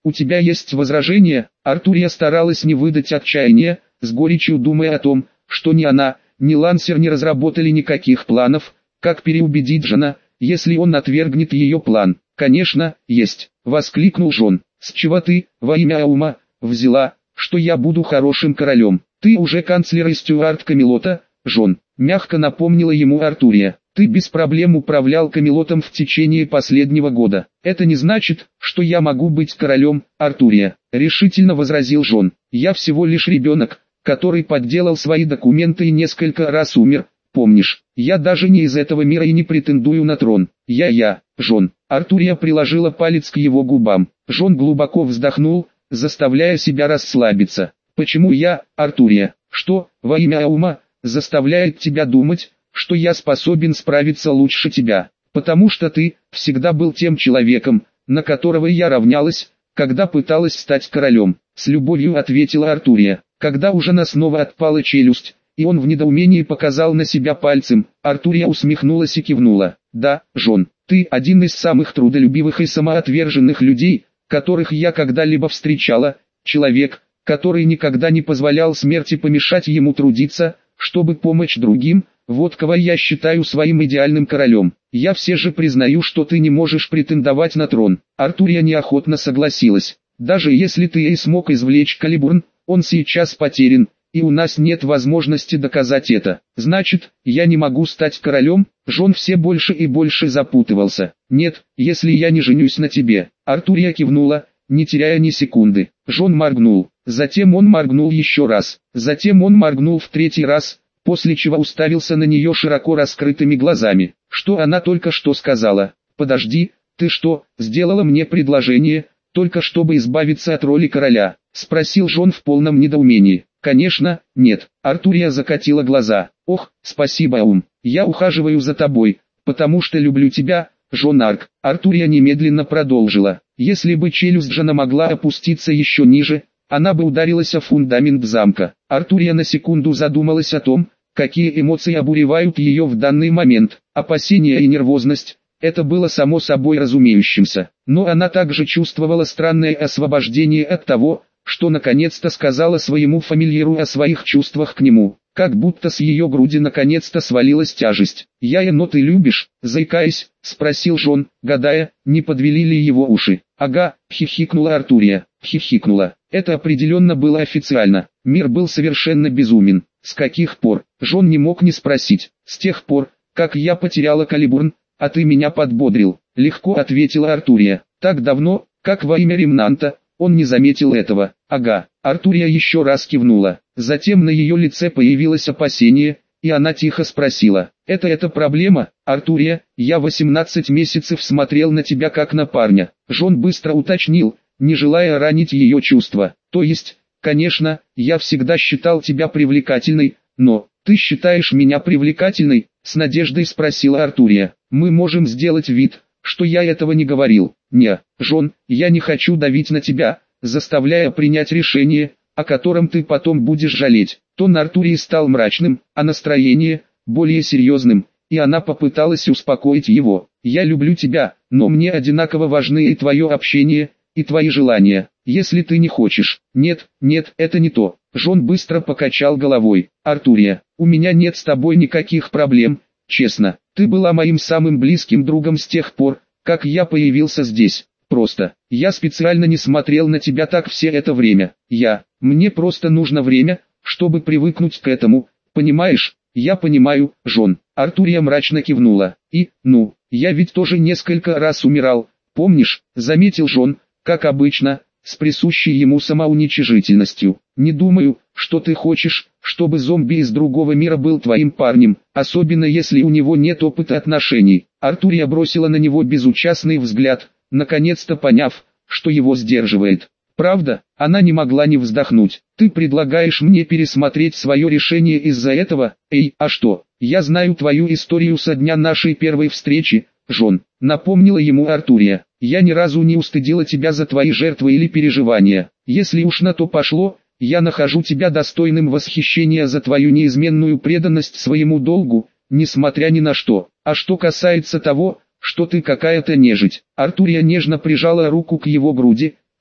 у тебя есть возражения? Артурия старалась не выдать отчаяния, с горечью думая о том, что ни она, ни Лансер не разработали никаких планов, как переубедить Жона, если он отвергнет ее план. «Конечно, есть», — воскликнул Жон. «С чего ты, во имя Аума, взяла, что я буду хорошим королем? Ты уже канцлер и стюард Камелота, Жон», — мягко напомнила ему Артурия. «Ты без проблем управлял Камелотом в течение последнего года. Это не значит, что я могу быть королем, Артурия», — решительно возразил Жон. «Я всего лишь ребенок, который подделал свои документы и несколько раз умер, помнишь? Я даже не из этого мира и не претендую на трон. Я-я, Жон». Артурия приложила палец к его губам. Жон глубоко вздохнул, заставляя себя расслабиться. «Почему я, Артурия? Что, во имя Аума, заставляет тебя думать, что я способен справиться лучше тебя? Потому что ты всегда был тем человеком, на которого я равнялась, когда пыталась стать королем», — с любовью ответила Артурия. Когда у Жона снова отпала челюсть, и он в недоумении показал на себя пальцем, Артурия усмехнулась и кивнула. «Да, Жон, ты один из самых трудолюбивых и самоотверженных людей, которых я когда-либо встречала, человек, который никогда не позволял смерти помешать ему трудиться, чтобы помочь другим, вот кого я считаю своим идеальным королем. Я все же признаю, что ты не можешь претендовать на трон». Артурия неохотно согласилась. «Даже если ты и смог извлечь Калибурн, он сейчас потерян, и у нас нет возможности доказать это. Значит, я не могу стать королем?» Жон все больше и больше запутывался. «Нет, если я не женюсь на тебе». Артурия кивнула, не теряя ни секунды. Жон моргнул. Затем он моргнул еще раз. Затем он моргнул в третий раз, после чего уставился на нее широко раскрытыми глазами. «Что она только что сказала? Подожди, ты что, сделала мне предложение, только чтобы избавиться от роли короля?» — спросил Жон в полном недоумении. «Конечно, нет». Артурия закатила глаза. «Ох, спасибо, Аум. Я ухаживаю за тобой, потому что люблю тебя, Жон Арк». Артурия немедленно продолжила. Если бы челюсть Жона могла опуститься еще ниже, она бы ударилась о фундамент замка. Артурия на секунду задумалась о том, какие эмоции обуревают ее в данный момент. Опасения и нервозность. Это было само собой разумеющимся. Но она также чувствовала странное освобождение от того, что наконец-то сказала своему фамильяру о своих чувствах к нему. Как будто с ее груди наконец-то свалилась тяжесть. «Я но ты любишь?» — заикаясь, спросил Жон, гадая, не подвели ли его уши. «Ага», — хихикнула Артурия. Хихикнула. Это определенно было официально. Мир был совершенно безумен. С каких пор? Жон не мог не спросить. «С тех пор, как я потеряла Калибурн, а ты меня подбодрил», — легко ответила Артурия. «Так давно, как во имя Ремнанта, он не заметил этого». «Ага». Артурия еще раз кивнула. Затем на ее лице появилось опасение, и она тихо спросила. «Это это проблема, Артурия? Я восемнадцать месяцев смотрел на тебя как на парня». Жон быстро уточнил, не желая ранить ее чувства. «То есть, конечно, я всегда считал тебя привлекательной, но ты считаешь меня привлекательной?» — с надеждой спросила Артурия. «Мы можем сделать вид, что я этого не говорил». «Не, Жон, я не хочу давить на тебя, заставляя принять решение, о котором ты потом будешь жалеть». Тон Артурии стал мрачным, а настроение – более серьезным, и она попыталась успокоить его. «Я люблю тебя, но мне одинаково важны и твое общение, и твои желания. Если ты не хочешь...» «Нет, нет, это не то». Жон быстро покачал головой. «Артурия, у меня нет с тобой никаких проблем, честно. Ты была моим самым близким другом с тех пор, как я появился здесь. Просто, я специально не смотрел на тебя так все это время. Я, мне просто нужно время, чтобы привыкнуть к этому, понимаешь?» «Я понимаю, Жон». Артурия мрачно кивнула. «И, ну, я ведь тоже несколько раз умирал, помнишь?» — заметил Жон, как обычно, с присущей ему самоуничижительностью. «Не думаю, что ты хочешь, чтобы зомби из другого мира был твоим парнем, особенно если у него нет опыта отношений». Артурия бросила на него безучастный взгляд, наконец-то поняв, что его сдерживает. «Правда?» — она не могла не вздохнуть. «Ты предлагаешь мне пересмотреть свое решение из-за этого? Эй, а что? Я знаю твою историю со дня нашей первой встречи, Жон», — напомнила ему Артурия. «Я ни разу не устыдила тебя за твои жертвы или переживания. Если уж на то пошло, я нахожу тебя достойным восхищения за твою неизменную преданность своему долгу, несмотря ни на что. А что касается того, что ты какая-то нежить». Артурия нежно прижала руку к его груди,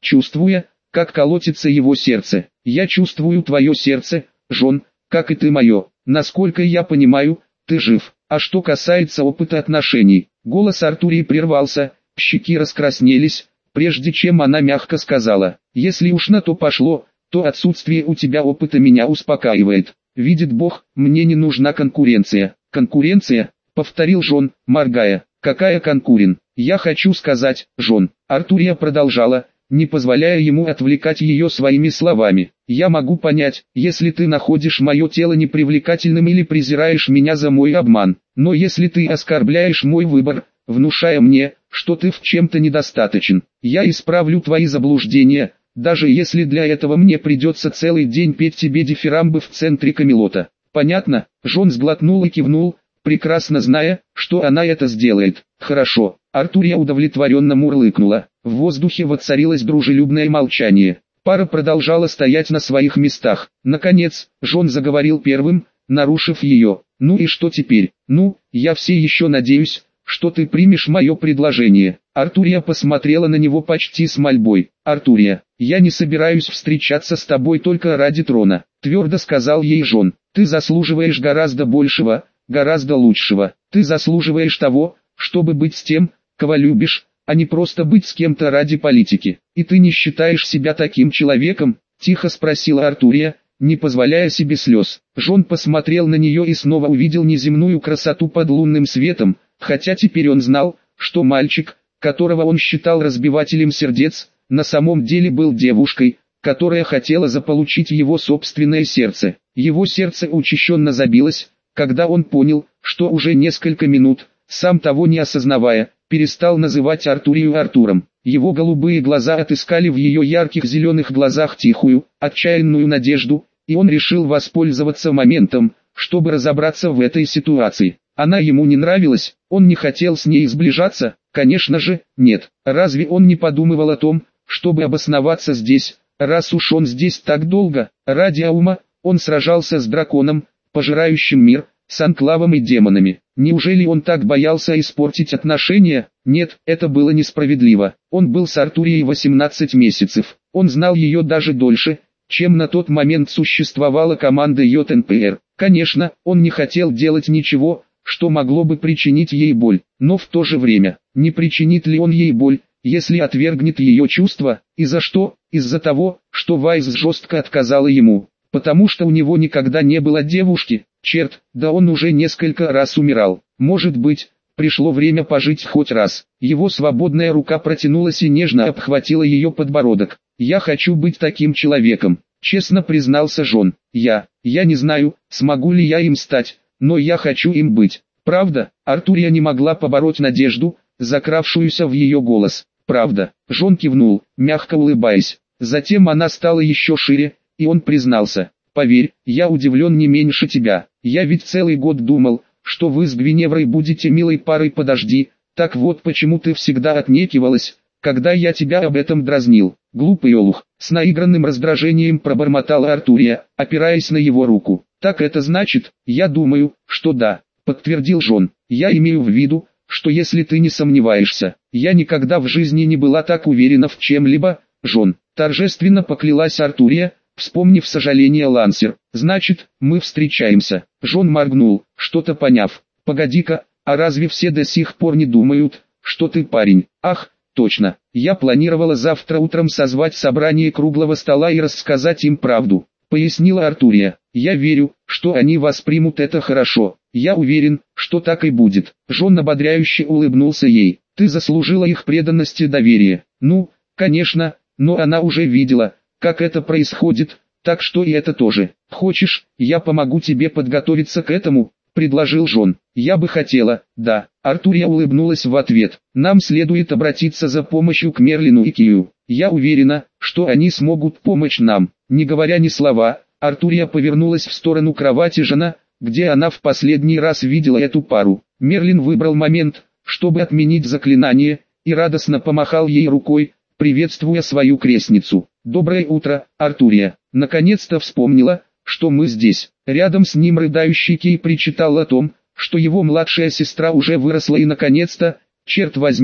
чувствуя, как колотится его сердце. «Я чувствую твое сердце, Джон, как и ты мое. Насколько я понимаю, ты жив. А что касается опыта отношений...» Голос Артурии прервался, щеки раскраснелись, прежде чем она мягко сказала: «Если уж на то пошло, то отсутствие у тебя опыта меня успокаивает. Видит Бог, мне не нужна конкуренция». «Конкуренция?» — повторил Джон, моргая. «Какая конкурен? Я хочу сказать, Джон». Артурия продолжала, не позволяя ему отвлекать ее своими словами. «Я могу понять, если ты находишь мое тело непривлекательным или презираешь меня за мой обман. Но если ты оскорбляешь мой выбор, внушая мне, что ты в чем-то недостаточен, я исправлю твои заблуждения, даже если для этого мне придется целый день петь тебе дифирамбы в центре Камелота». «Понятно?» — Джон сглотнул и кивнул, прекрасно зная, что она это сделает. «Хорошо». Артурия удовлетворенно мурлыкнула. В воздухе воцарилось дружелюбное молчание. Пара продолжала стоять на своих местах. Наконец, Джон заговорил первым, нарушив ее. «Ну и что теперь? Ну, я все еще надеюсь, что ты примешь мое предложение». Артурия посмотрела на него почти с мольбой. «Артурия, я не собираюсь встречаться с тобой только ради трона», твердо сказал ей Джон. «Ты заслуживаешь гораздо большего, гораздо лучшего. Ты заслуживаешь того, чтобы быть с тем, кого любишь, а не просто быть с кем-то ради политики. И ты не считаешь себя таким человеком?» Тихо спросила Артурия, не позволяя себе слез. Джон посмотрел на нее и снова увидел неземную красоту под лунным светом, хотя теперь он знал, что мальчик, которого он считал разбивателем сердец, на самом деле был девушкой, которая хотела заполучить его собственное сердце. Его сердце учащенно забилось, когда он понял, что уже несколько минут, сам того не осознавая, перестал называть Артурию Артуром. Его голубые глаза отыскали в ее ярких зеленых глазах тихую, отчаянную надежду, и он решил воспользоваться моментом, чтобы разобраться в этой ситуации. Она ему не нравилась, он не хотел с ней сближаться, конечно же, нет. Разве он не подумывал о том, чтобы обосноваться здесь, раз уж он здесь так долго? Ради Аума, он сражался с драконом, пожирающим мир, с анклавом и демонами. Неужели он так боялся испортить отношения? Нет, это было несправедливо. Он был с Артурией восемнадцать месяцев. Он знал ее даже дольше, чем на тот момент существовала команда J N P R. Конечно, он не хотел делать ничего, что могло бы причинить ей боль. Но в то же время, не причинит ли он ей боль, если отвергнет ее чувства? И за что? Из-за того, что Вайс жестко отказала ему. Потому что у него никогда не было девушки. Черт, да он уже несколько раз умирал. Может быть, пришло время пожить хоть раз. Его свободная рука протянулась и нежно обхватила ее подбородок. «Я хочу быть таким человеком», — честно признался Джон. «Я, я не знаю, смогу ли я им стать, но я хочу им быть». «Правда?» Артурия не могла побороть надежду, закравшуюся в ее голос. «Правда?» Джон кивнул, мягко улыбаясь. Затем она стала еще шире, и он признался: «Поверь, я удивлен не меньше тебя. Я ведь целый год думал, что вы с Гвиневрой будете милой парой. Подожди, так вот почему ты всегда отнекивалась, когда я тебя об этом дразнил». «Глупый олух», — с наигранным раздражением пробормотала Артурия, опираясь на его руку. «Так это значит?» «Я думаю, что да», — подтвердил Джон. «Я имею в виду, что если ты не сомневаешься, я никогда в жизни не была так уверена в чем-либо, Джон», — торжественно поклялась Артурия, вспомнив сожаление Лансер. «Значит, мы встречаемся». Джон моргнул, что-то поняв. «Погоди-ка, а разве все до сих пор не думают, что ты парень?» «Ах, точно, я планировала завтра утром созвать собрание круглого стола и рассказать им правду», — пояснила Артурия. «Я верю, что они воспримут это хорошо. Я уверен, что так и будет». Джон ободряюще улыбнулся ей. «Ты заслужила их преданность и доверие». «Ну, конечно, но она уже видела, как это происходит, так что и это тоже. Хочешь, я помогу тебе подготовиться к этому?» — предложил Джон. «Я бы хотела, да». Артурия улыбнулась в ответ. «Нам следует обратиться за помощью к Мерлину и Кию. Я уверена, что они смогут помочь нам». Не говоря ни слова, Артурия повернулась в сторону кровати Джона, где она в последний раз видела эту пару. Мерлин выбрал момент, чтобы отменить заклинание, и радостно помахал ей рукой, приветствуя свою крестницу. «Доброе утро, Артурия». Наконец-то вспомнила, что мы здесь. Рядом с ним рыдающий Кей причитал о том, что его младшая сестра уже выросла и наконец-то, черт возьми,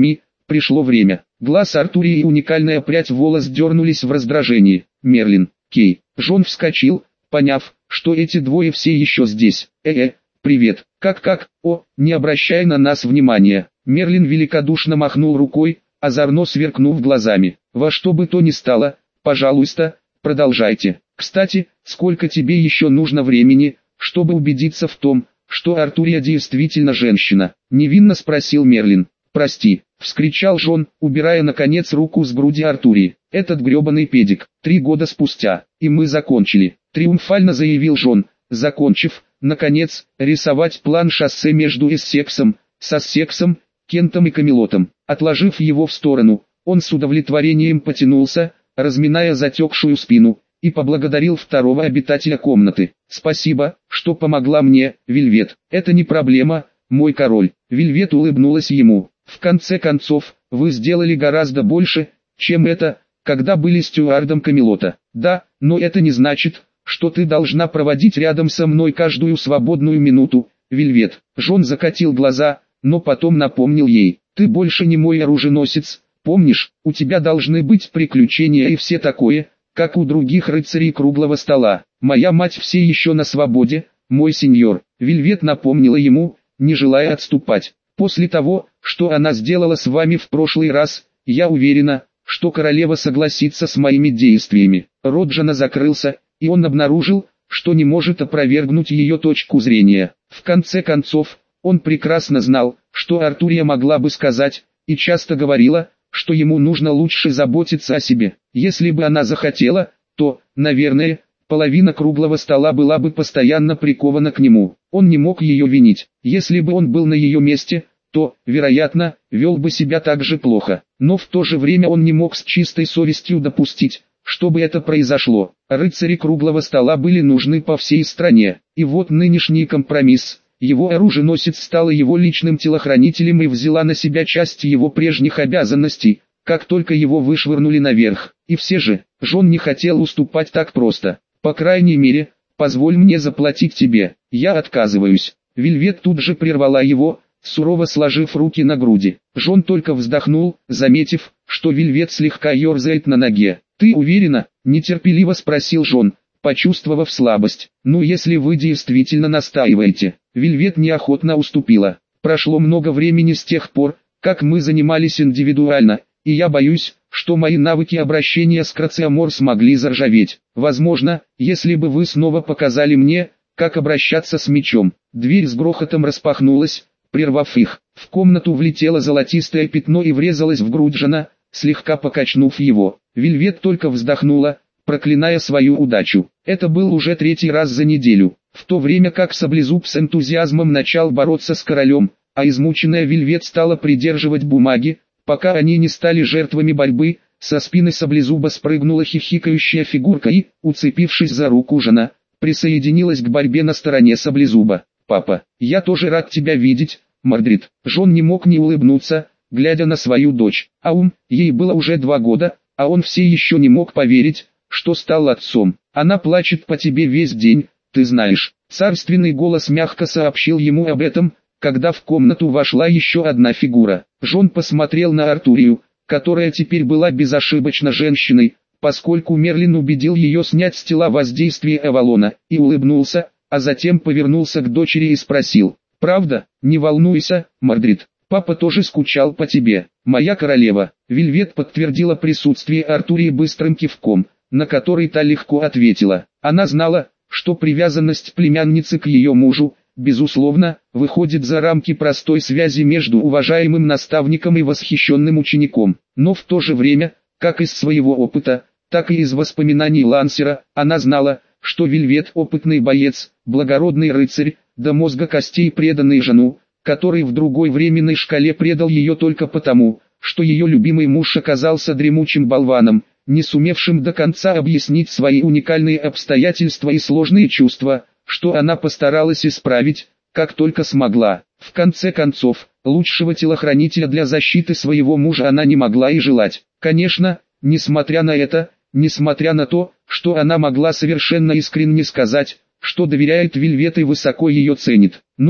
пришло время. Глаз Артурии и уникальная прядь волос дернулись в раздражении. Мерлин, Кей. Джон вскочил, поняв, что эти двое все еще здесь. Э-э, привет. Как-как? О, не обращай на нас внимания. Мерлин великодушно махнул рукой, озорно сверкнув глазами. Во что бы то ни стало, пожалуйста, продолжайте. Кстати, сколько тебе еще нужно времени, чтобы убедиться в том, что Артурия действительно женщина? Невинно спросил Мерлин. Прости, вскричал Джон, убирая наконец руку с груди Артурии. Этот гребаный педик. Три года спустя, и мы закончили. Триумфально заявил Джон, закончив, наконец, рисовать план шоссе между Эссексом, Сассексом, Кентом и Камелотом. Отложив его в сторону, он с удовлетворением потянулся, разминая затекшую спину, и поблагодарил второго обитателя комнаты. «Спасибо, что помогла мне, Вельвет. Это не проблема, мой король». Вельвет улыбнулась ему. «В конце концов, вы сделали гораздо больше, чем это, когда были стюардом Камелота. Да, но это не значит, что ты должна проводить рядом со мной каждую свободную минуту, Вельвет». Джон закатил глаза, но потом напомнил ей. «Ты больше не мой оруженосец, помнишь, у тебя должны быть приключения и все такое, как у других рыцарей круглого стола. Моя мать все еще на свободе, мой сеньор». Вельвет напомнила ему, не желая отступать. «После того, что она сделала с вами в прошлый раз, я уверена, что королева согласится с моими действиями». Рот Джона закрылся, и он обнаружил, что не может опровергнуть ее точку зрения. В конце концов, он прекрасно знал, что Артурия могла бы сказать, и часто говорила, что ему нужно лучше заботиться о себе. Если бы она захотела, то, наверное, половина круглого стола была бы постоянно прикована к нему. Он не мог ее винить. Если бы он был на ее месте, то, вероятно, вел бы себя так же плохо. Но в то же время он не мог с чистой совестью допустить, чтобы это произошло. Рыцари круглого стола были нужны по всей стране. И вот нынешний компромисс. Его оруженосец стала его личным телохранителем и взяла на себя часть его прежних обязанностей, как только его вышвырнули наверх. И все же, Джон не хотел уступать так просто. «По крайней мере, позволь мне заплатить тебе». «Я отказываюсь». Вельвет тут же прервала его, сурово сложив руки на груди. Джон только вздохнул, заметив, что Вельвет слегка ерзает на ноге. «Ты уверена?» – нетерпеливо спросил Джон, почувствовав слабость. «Ну, если вы действительно настаиваете». Вельвет неохотно уступила. «Прошло много времени с тех пор, как мы занимались индивидуально, и я боюсь, что мои навыки обращения с Крациамор смогли заржаветь. Возможно, если бы вы снова показали мне, как обращаться с мечом». Дверь с грохотом распахнулась, прервав их. В комнату влетело золотистое пятно и врезалось в грудь Джона, слегка покачнув его. Вельвет только вздохнула, проклиная свою удачу. Это был уже третий раз за неделю. В то время как Саблезуб с энтузиазмом начал бороться с королем, а измученная Вельвет стала придерживать бумаги, пока они не стали жертвами борьбы, со спины Саблезуба спрыгнула хихикающая фигурка и, уцепившись за руку Джона, присоединилась к борьбе на стороне Саблезуба. «Папа, я тоже рад тебя видеть, Мордрид». Джон не мог не улыбнуться, глядя на свою дочь. Аум, ей было уже два года, а он все еще не мог поверить, что стал отцом. «Она плачет по тебе весь день, ты знаешь». Царственный голос мягко сообщил ему об этом, когда в комнату вошла еще одна фигура. Джон посмотрел на Артурию, которая теперь была безошибочно женщиной, поскольку Мерлин убедил ее снять с тела воздействие Авалона, и улыбнулся, а затем повернулся к дочери и спросил: «Правда? Не волнуйся, Мордрид, папа тоже скучал по тебе, моя королева». Вельвет подтвердила присутствие Артурии быстрым кивком, на который та легко ответила. Она знала, что привязанность племянницы к ее мужу, безусловно, выходит за рамки простой связи между уважаемым наставником и восхищенным учеником. Но в то же время, как из своего опыта, так и из воспоминаний Лансера, она знала, что Вельвет опытный боец, благородный рыцарь, до мозга костей преданный жену, который в другой временной шкале предал ее только потому, что ее любимый муж оказался дремучим болваном, не сумевшим до конца объяснить свои уникальные обстоятельства и сложные чувства, что она постаралась исправить, как только смогла. В конце концов, лучшего телохранителя для защиты своего мужа она не могла и желать. Конечно, несмотря на это, несмотря на то, что она могла совершенно искренне сказать, что доверяет Вельвет и высоко ее ценит. «Ну,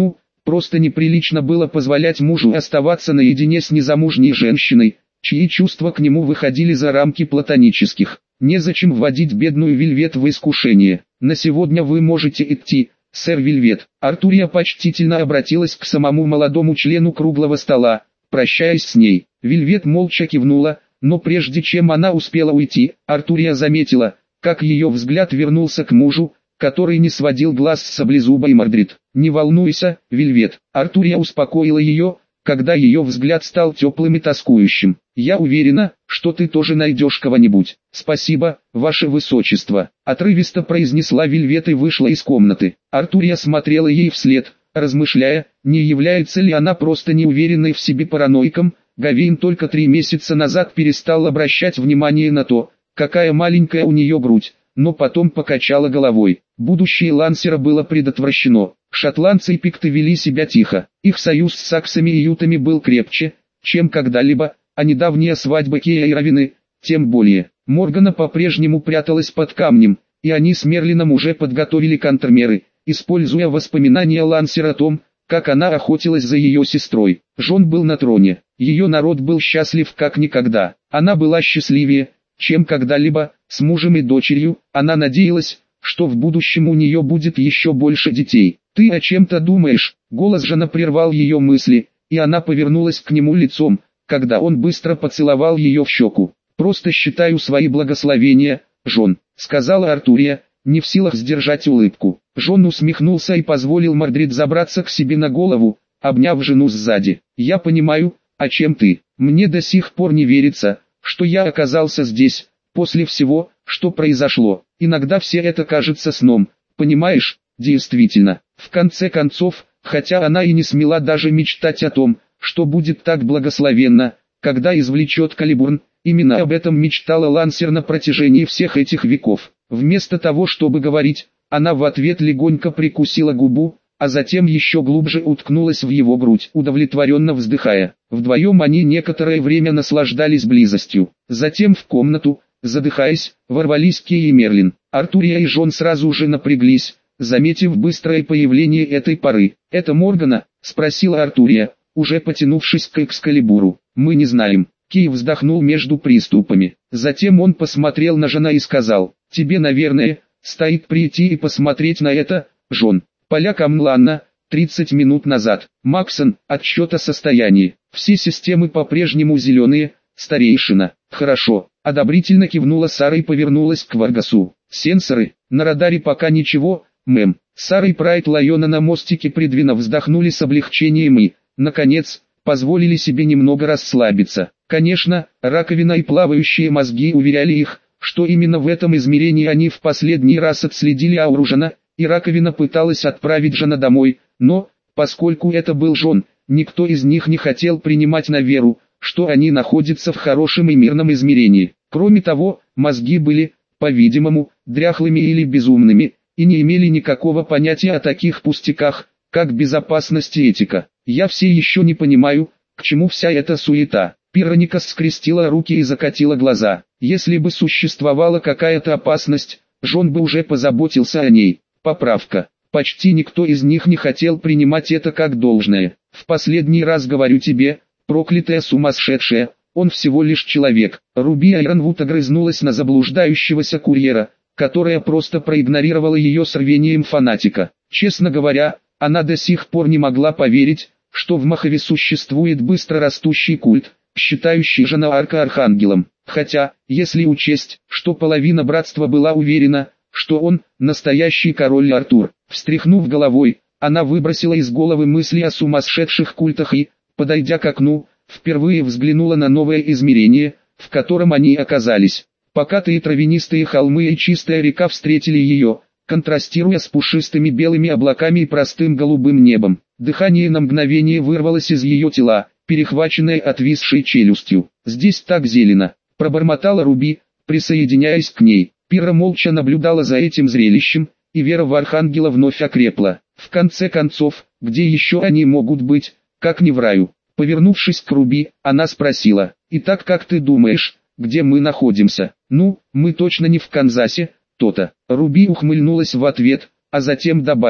Просто неприлично было позволять мужу оставаться наедине с незамужней женщиной, чьи чувства к нему выходили за рамки платонических. Незачем вводить бедную Вельвет в искушение. На сегодня вы можете идти, сэр Вельвет. Артурия почтительно обратилась к самому молодому члену круглого стола, прощаясь с ней. Вельвет молча кивнула, но прежде чем она успела уйти, Артурия заметила, как ее взгляд вернулся к мужу, который не сводил глаз с саблезубой Мордрид. «Не волнуйся, Вельвет». Артурия успокоила ее, когда ее взгляд стал теплым и тоскующим. «Я уверена, что ты тоже найдешь кого-нибудь». «Спасибо, ваше высочество», — отрывисто произнесла Вельвет и вышла из комнаты. Артурия смотрела ей вслед, размышляя, не является ли она просто неуверенной в себе параноиком. Гавейн только три месяца назад перестал обращать внимание на то, какая маленькая у нее грудь, но потом покачала головой. Будущее Лансера было предотвращено. Шотландцы и пикты вели себя тихо. Их союз с саксами и ютами был крепче, чем когда-либо, а недавняя свадьба Кея и Равины, тем более. Моргана по-прежнему пряталась под камнем, и они с Мерлином уже подготовили контрмеры, используя воспоминания Лансера о том, как она охотилась за ее сестрой. Жон был на троне, ее народ был счастлив как никогда. Она была счастливее, чем когда-либо, с мужем и дочерью. Она надеялась, что в будущем у нее будет еще больше детей. «Ты о чем-то думаешь?» Голос Жона прервал ее мысли, и она повернулась к нему лицом, когда он быстро поцеловал ее в щеку. «Просто считаю свои благословения, Жон», — сказала Артурия, не в силах сдержать улыбку. Жон усмехнулся и позволил Мордрид забраться к себе на голову, обняв жену сзади. «Я понимаю, о чем ты. Мне до сих пор не верится, что я оказался здесь, после всего, что произошло. Иногда все это кажется сном, понимаешь?» Действительно, в конце концов, хотя она и не смела даже мечтать о том, что будет так благословенно, когда извлечет Калибурн, именно об этом мечтала Лансер на протяжении всех этих веков. Вместо того, чтобы говорить, она в ответ легонько прикусила губу, а затем еще глубже уткнулась в его грудь, удовлетворенно вздыхая. Вдвоем они некоторое время наслаждались близостью. Затем в комнату, задыхаясь, ворвались Кей и Мерлин. Артурия и Жон сразу же напряглись, заметив быстрое появление этой пары. «Это Моргана?» — спросила Артурия, уже потянувшись к Экскалибуру. «Мы не знаем». Кей вздохнул между приступами. Затем он посмотрел на Жона и сказал: «Тебе, наверное, стоит прийти и посмотреть на это, Жон». Поляк Амланна, тридцать минут назад. Максон, отсчет о состоянии. Все системы по-прежнему зеленые, старейшина. Хорошо. Одобрительно кивнула Сара и повернулась к Варгасу. Сенсоры, на радаре пока ничего, мэм. Сара и Прайд Лайона на мостике придвинув вздохнули с облегчением и, наконец, позволили себе немного расслабиться. Конечно, раковина и плавающие мозги уверяли их, что именно в этом измерении они в последний раз отследили ауру Жона, и раковина пыталась отправить Жона домой, но, поскольку это был Жон, никто из них не хотел принимать на веру, что они находятся в хорошем и мирном измерении. Кроме того, мозги были, по-видимому, дряхлыми или безумными, и не имели никакого понятия о таких пустяках, как безопасность и этика. Я все еще не понимаю, к чему вся эта суета. Пироникас скрестила руки и закатила глаза. Если бы существовала какая-то опасность, Жон бы уже позаботился о ней. Поправка. Почти никто из них не хотел принимать это как должное. В последний раз говорю тебе, проклятая сумасшедшая, он всего лишь человек. Руби Айронвуд огрызнулась на заблуждающегося курьера, которая просто проигнорировала ее с рвением фанатика. Честно говоря, она до сих пор не могла поверить, что в Махове существует быстро растущий культ, считающий Жона арка-архангелом. Хотя, если учесть, что половина братства была уверена, что он – настоящий король Артур. Встряхнув головой, она выбросила из головы мысли о сумасшедших культах и, подойдя к окну, впервые взглянула на новое измерение, в котором они оказались. Покатые травянистые холмы и чистая река встретили ее, контрастируя с пушистыми белыми облаками и простым голубым небом. Дыхание на мгновение вырвалось из ее тела, перехваченное отвисшей челюстью. «Здесь так зелено», – пробормотала Руби, присоединяясь к ней. Пира молча наблюдала за этим зрелищем, и вера в Архангела вновь окрепла. В конце концов, где еще они могут быть, как не в раю? Повернувшись к Руби, она спросила: «Итак, как ты думаешь, где мы находимся?» «Ну, мы точно не в Канзасе, то-то». Руби ухмыльнулась в ответ, а затем добавила: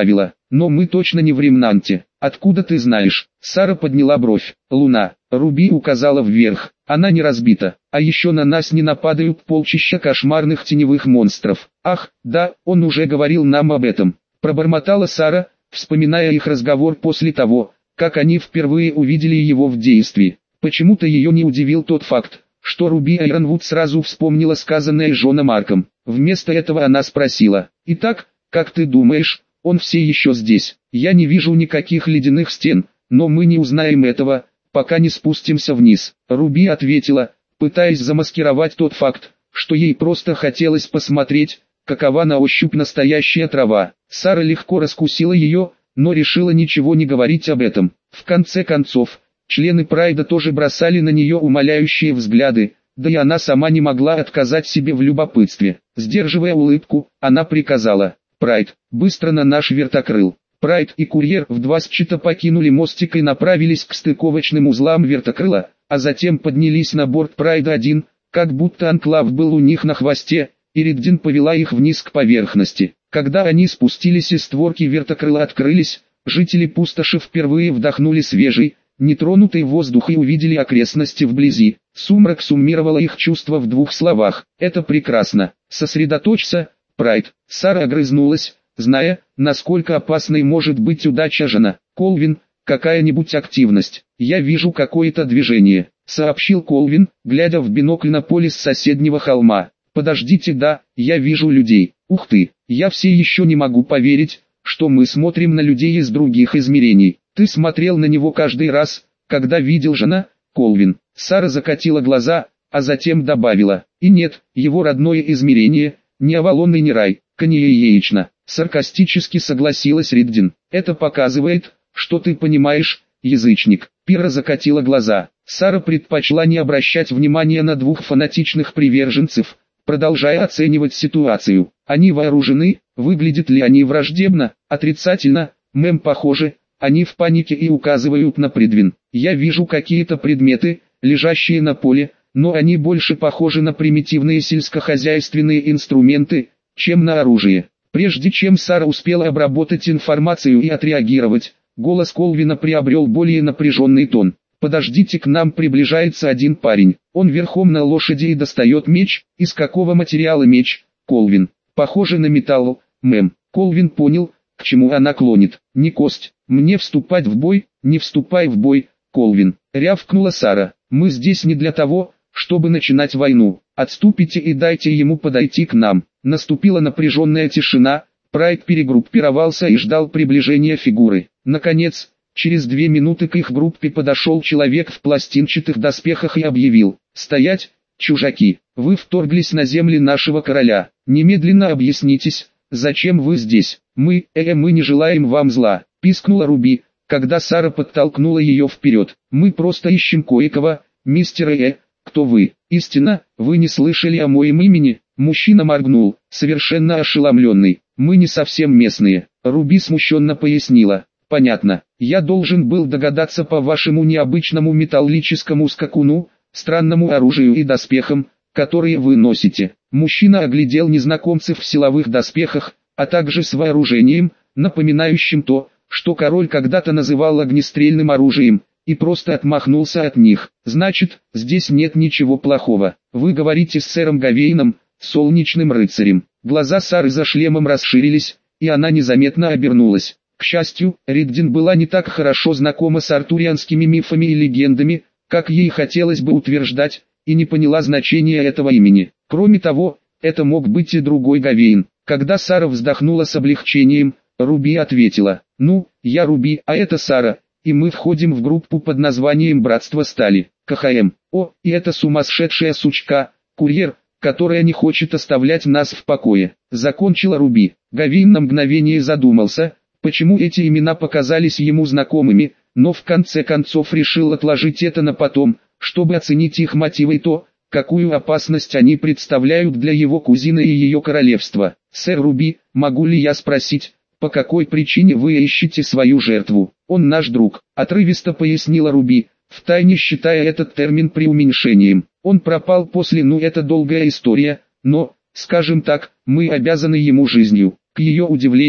но мы точно не в Ремнанте. Откуда ты знаешь? Сара подняла бровь. Луна. Руби указала вверх. Она не разбита. А еще на нас не нападают полчища кошмарных теневых монстров. Ах, да, он уже говорил нам об этом. Пробормотала Сара, вспоминая их разговор после того, как они впервые увидели его в действии. Почему-то ее не удивил тот факт, что Руби Айронвуд сразу вспомнила сказанное Джоном Марком. Вместо этого она спросила: «Итак, как ты думаешь, он все еще здесь?» «Я не вижу никаких ледяных стен, но мы не узнаем этого, пока не спустимся вниз», — Руби ответила, пытаясь замаскировать тот факт, что ей просто хотелось посмотреть, какова на ощупь настоящая трава. Сара легко раскусила ее, но решила ничего не говорить об этом. В конце концов, члены Прайда тоже бросали на нее умоляющие взгляды, да и она сама не могла отказать себе в любопытстве. Сдерживая улыбку, она приказала: «Прайд, быстро на наш вертокрыл». Прайд и курьер в два счета покинули мостик и направились к стыковочным узлам вертокрыла, а затем поднялись на борт Прайда один, как будто анклав был у них на хвосте, и Риддин повела их вниз к поверхности. Когда они спустились и створки вертокрыла открылись, жители пустоши впервые вдохнули свежий, нетронутый воздух и увидели окрестности вблизи. Сумрак суммировала их чувства в двух словах: «Это прекрасно». «Сосредоточься, Прайд». Сара огрызнулась, зная, насколько опасной может быть удача жена. «Колвин, какая-нибудь активность?» «Я вижу какое-то движение», — сообщил Колвин, глядя в бинокль на поле с соседнего холма. «Подождите, да, я вижу людей. Ух ты, я все еще не могу поверить, что мы смотрим на людей из других измерений. Ты смотрел на него каждый раз, когда видел жена, Колвин?» Сара закатила глаза, а затем добавила: «И нет, его родное измерение, ни Авалон и ни рай, Кания яично». Саркастически согласилась Риддин. «Это показывает, что ты понимаешь, язычник». Пира закатила глаза. Сара предпочла не обращать внимания на двух фанатичных приверженцев, продолжая оценивать ситуацию. Они вооружены, выглядят ли они враждебно? Отрицательно, мэм, похоже, они в панике и указывают на Придвин. Я вижу какие-то предметы, лежащие на поле, но они больше похожи на примитивные сельскохозяйственные инструменты, чем на оружие. Прежде чем Сара успела обработать информацию и отреагировать, голос Колвина приобрел более напряженный тон. «Подождите, к нам приближается один парень. Он верхом на лошади и достает меч». «Из какого материала меч, Колвин?» «Похоже на металл, мэм». Колвин понял, к чему она клонит. «Не кость. Мне вступать в бой?» «Не вступай в бой, Колвин», — рявкнула Сара. «Мы здесь не для того, чтобы начинать войну. Отступите и дайте ему подойти к нам». Наступила напряженная тишина, Прайд перегруппировался и ждал приближения фигуры. Наконец, через две минуты к их группе подошел человек в пластинчатых доспехах и объявил: «Стоять, чужаки! Вы вторглись на земли нашего короля. Немедленно объяснитесь, зачем вы здесь? Мы, э, мы не желаем вам зла», — пискнула Руби, когда Сара подтолкнула ее вперед. «Мы просто ищем кое-кого, мистер Э. Кто вы? Истинно, вы не слышали о моем имени?» Мужчина моргнул, совершенно ошеломленный. «Мы не совсем местные», — Руби смущенно пояснила. «Понятно. Я должен был догадаться по вашему необычному металлическому скакуну, странному оружию и доспехам, которые вы носите». Мужчина оглядел незнакомцев в силовых доспехах, а также с вооружением, напоминающим то, что король когда-то называл огнестрельным оружием, и просто отмахнулся от них. «Значит, здесь нет ничего плохого. Вы говорите с сэром Гавейном, солнечным рыцарем». Глаза Сары за шлемом расширились, и она незаметно обернулась. К счастью, Риддин была не так хорошо знакома с артурианскими мифами и легендами, как ей хотелось бы утверждать, и не поняла значения этого имени. Кроме того, это мог быть и другой Гавейн. Когда Сара вздохнула с облегчением, Руби ответила: «Ну, я Руби, а это Сара, и мы входим в группу под названием Братство Стали, КХМ. О, и это сумасшедшая сучка, курьер, которая не хочет оставлять нас в покое», — закончила Руби. Гавейн на мгновение задумался, почему эти имена показались ему знакомыми, но в конце концов решил отложить это на потом, чтобы оценить их мотивы и то, какую опасность они представляют для его кузины и ее королевства. «Сэр Руби, могу ли я спросить, по какой причине вы ищете свою жертву?» «Он наш друг», — отрывисто пояснила Руби, втайне считая этот термин преуменьшением. «Он пропал после, ну это долгая история, но, скажем так, мы обязаны ему жизнью». К ее удивлению,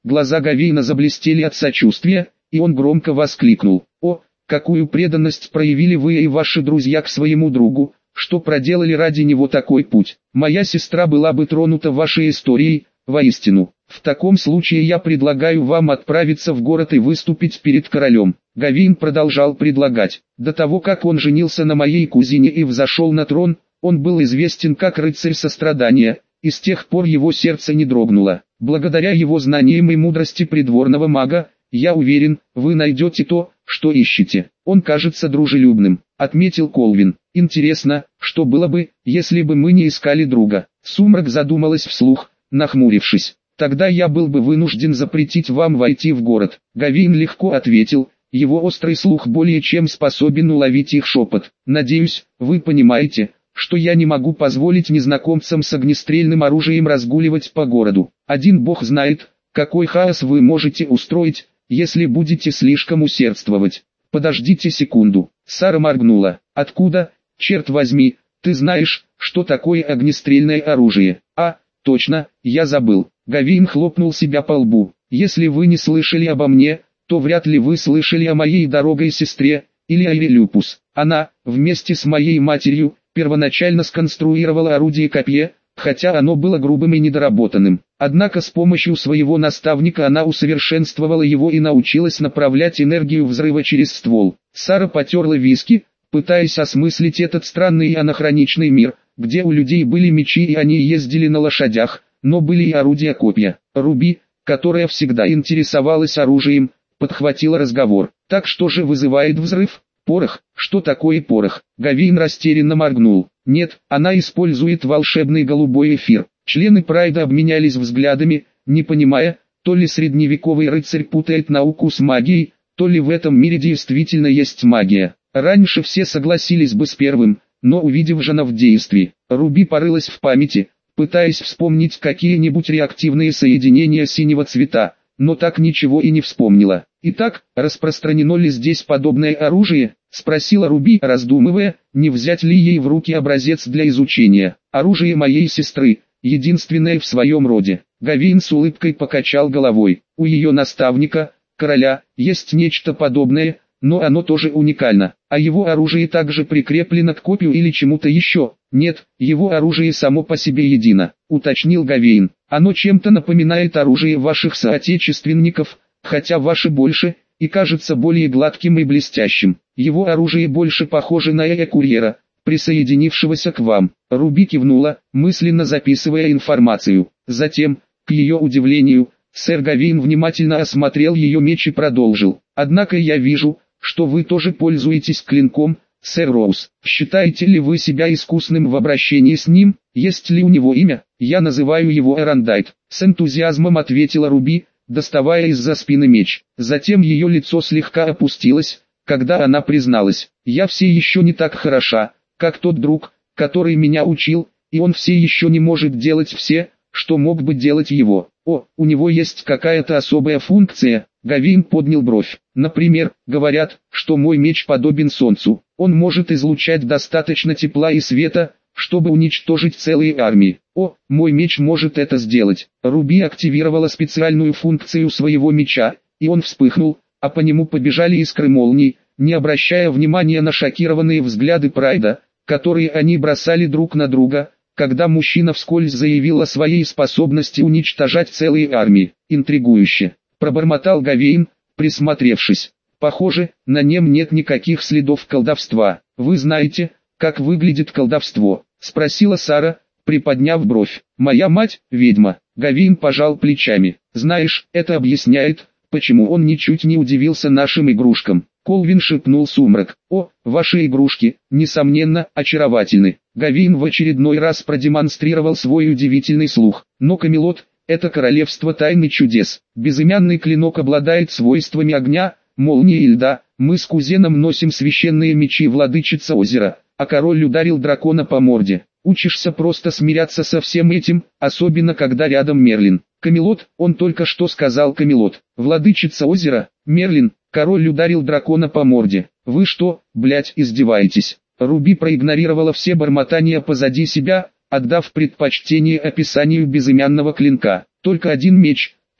Глаза Гавейна заблестели от сочувствия, и он громко воскликнул: «О, какую преданность проявили вы и ваши друзья к своему другу, что проделали ради него такой путь. Моя сестра была бы тронута вашей историей, воистину. В таком случае я предлагаю вам отправиться в город и выступить перед королем». Гавейн продолжал предлагать. До того, как он женился на моей кузине и взошел на трон, он был известен как рыцарь сострадания, и с тех пор его сердце не дрогнуло. Благодаря его знаниям и мудрости придворного мага, я уверен, вы найдете то, что ищете. Он кажется дружелюбным, отметил Колвин. Интересно, что было бы, если бы мы не искали друга. Сумрак задумалась вслух, нахмурившись. Тогда я был бы вынужден запретить вам войти в город. Гавейн легко ответил, его острый слух более чем способен уловить их шепот. Надеюсь, вы понимаете, что я не могу позволить незнакомцам с огнестрельным оружием разгуливать по городу. Один бог знает, какой хаос вы можете устроить, если будете слишком усердствовать. Подождите секунду. Сара моргнула. Откуда, черт возьми, ты знаешь, что такое огнестрельное оружие? А, точно, я забыл. Гавейн хлопнул себя по лбу. Если вы не слышали обо мне, то вряд ли вы слышали о моей дорогой сестре, или Айре Люпус. Она, вместе с моей матерью, первоначально сконструировала орудие копье, хотя оно было грубым и недоработанным. Однако с помощью своего наставника она усовершенствовала его и научилась направлять энергию взрыва через ствол. Сара потерла виски, пытаясь осмыслить этот странный и анахроничный мир, где у людей были мечи и они ездили на лошадях, но были и орудия копья. Руби, которая всегда интересовалась оружием, подхватила разговор. Так что же вызывает взрыв? Порох. Что такое порох? Гавейн растерянно моргнул. Нет, она использует волшебный голубой эфир. Члены Прайда обменялись взглядами, не понимая, то ли средневековый рыцарь путает науку с магией, то ли в этом мире действительно есть магия. Раньше все согласились бы с первым, но увидев Жана в действии, Руби порылась в памяти, пытаясь вспомнить какие-нибудь реактивные соединения синего цвета, но так ничего и не вспомнила. «Итак, распространено ли здесь подобное оружие?» — спросила Руби, раздумывая, не взять ли ей в руки образец для изучения. «Оружие моей сестры, единственное в своем роде». Гавейн с улыбкой покачал головой. «У ее наставника, короля, есть нечто подобное, но оно тоже уникально. А его оружие также прикреплено к копью или чему-то еще?» «Нет, его оружие само по себе едино», — уточнил Гавейн. «Оно чем-то напоминает оружие ваших соотечественников, хотя ваше больше, и кажется более гладким и блестящим. Его оружие больше похоже на эко-курьера, присоединившегося к вам». Руби кивнула, мысленно записывая информацию. Затем, к ее удивлению, сэр Гавейн внимательно осмотрел ее меч и продолжил. «Однако я вижу, что вы тоже пользуетесь клинком, сэр Роуз. Считаете ли вы себя искусным в обращении с ним? Есть ли у него имя?» «Я называю его Эрандайт», — с энтузиазмом ответила Руби, доставая из-за спины меч. Затем ее лицо слегка опустилось, когда она призналась: «Я все еще не так хороша, как тот друг, который меня учил, и он все еще не может делать все, что мог бы делать его». «О, у него есть какая-то особая функция?» Гавейн поднял бровь. «Например, говорят, что мой меч подобен солнцу. Он может излучать достаточно тепла и света, чтобы уничтожить целые армии». «О, мой меч может это сделать». Руби активировала специальную функцию своего меча, и он вспыхнул, а по нему побежали искры молний, не обращая внимания на шокированные взгляды Прайда, которые они бросали друг на друга, когда мужчина вскользь заявил о своей способности уничтожать целые армии. «Интригующе», — пробормотал Гавейн, присмотревшись. «Похоже, на нем нет никаких следов колдовства». «Вы знаете, как выглядит колдовство?» — спросила Сара, приподняв бровь. «Моя мать — ведьма». Гавейн пожал плечами. «Знаешь, это объясняет, почему он ничуть не удивился нашим игрушкам». Колвин шепнул Сумрак. «О, ваши игрушки, несомненно, очаровательны». Гавейн в очередной раз продемонстрировал свой удивительный слух. «Но Камелот — это королевство тайн и чудес. Безымянный клинок обладает свойствами огня, молнии и льда. Мы с кузеном носим священные мечи Владычица озера, а король ударил дракона по морде. Учишься просто смиряться со всем этим, особенно когда рядом Мерлин». «Камелот, он только что сказал Камелот. Владычица озера, Мерлин, король ударил дракона по морде. Вы что, блять, издеваетесь?» Руби проигнорировала все бормотания позади себя, отдав предпочтение описанию безымянного клинка. «Только один меч,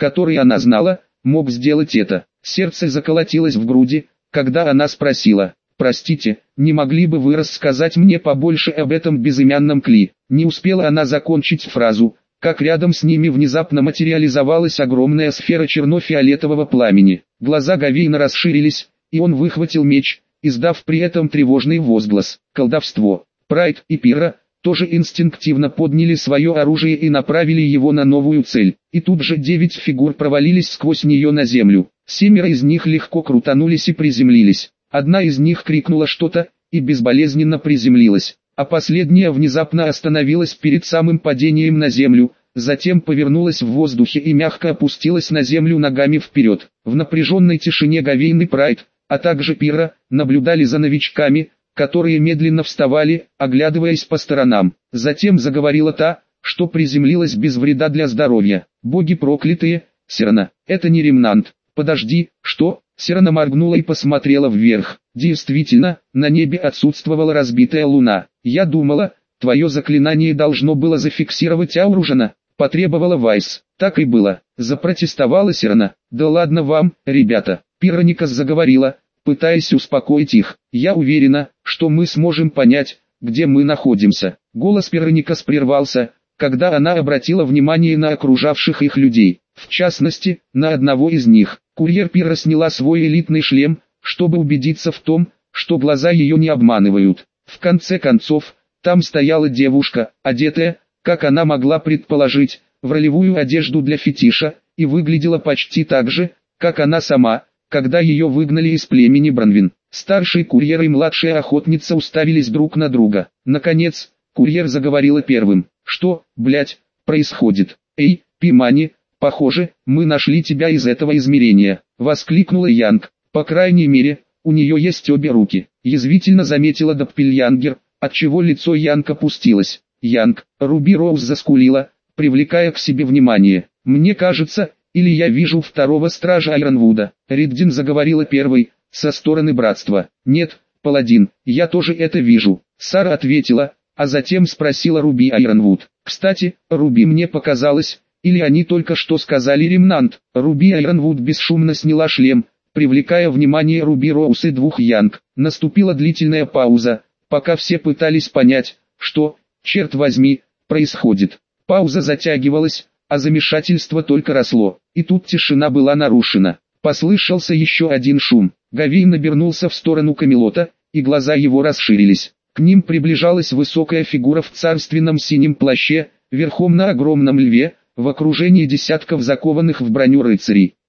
который она знала, мог сделать это. Сердце заколотилось в груди, когда она спросила: «Простите, не могли бы вы рассказать мне побольше об этом безымянном Кли?» Не успела она закончить фразу, как рядом с ними внезапно материализовалась огромная сфера черно-фиолетового пламени. Глаза Гавейна расширились, и он выхватил меч, издав при этом тревожный возглас. Колдовство. Прайд и Пирра тоже инстинктивно подняли свое оружие и направили его на новую цель. И тут же девять фигур провалились сквозь нее на землю. Семеро из них легко крутанулись и приземлились. Одна из них крикнула что-то, и безболезненно приземлилась, а последняя внезапно остановилась перед самым падением на землю, затем повернулась в воздухе и мягко опустилась на землю ногами вперед. В напряженной тишине Гавейн и Прайд, а также Пирра, наблюдали за новичками, которые медленно вставали, оглядываясь по сторонам. Затем заговорила та, что приземлилась без вреда для здоровья. «Боги проклятые, Сирана, это не ремнант». «Подожди, что?» Сирана моргнула и посмотрела вверх. Действительно, на небе отсутствовала разбитая луна. «Я думала, твое заклинание должно было зафиксировать ауру Жана», потребовала Вайс. «Так и было», запротестовала Сирана. «Да ладно вам, ребята», Пирроникас заговорила, пытаясь успокоить их. «Я уверена, что мы сможем понять, где мы находимся». Голос Пирроникас прервался, когда она обратила внимание на окружавших их людей, в частности, на одного из них. Курьер Пирра сняла свой элитный шлем, чтобы убедиться в том, что глаза ее не обманывают. В конце концов, там стояла девушка, одетая, как она могла предположить, в ролевую одежду для фетиша, и выглядела почти так же, как она сама, когда ее выгнали из племени Бранвин. Старший курьер и младшая охотница уставились друг на друга. Наконец, курьер заговорила первым. «Что, блять, происходит? Эй, Пимани, похоже, мы нашли тебя из этого измерения», воскликнула Янг. «По крайней мере, у нее есть обе руки», язвительно заметила Доппельянгер, отчего лицо Янг опустилось. «Янг», Руби Роуз заскулила, привлекая к себе внимание. «Мне кажется, или я вижу второго стража Айронвуда». Риддин заговорила первой, со стороны братства. «Нет, паладин, я тоже это вижу», Сара ответила, а затем спросила Руби Айронвуд. «Кстати, Руби, мне показалось, или они только что сказали ремнант?» Руби Айронвуд бесшумно сняла шлем, привлекая внимание Руби Роуз и двух Янг. Наступила длительная пауза, пока все пытались понять, что, черт возьми, происходит. Пауза затягивалась, а замешательство только росло, и тут тишина была нарушена. Послышался еще один шум. Гавейн обернулся в сторону Камелота, и глаза его расширились. К ним приближалась высокая фигура в царственном синем плаще, верхом на огромном льве, в окружении десятков закованных в броню рыцарей.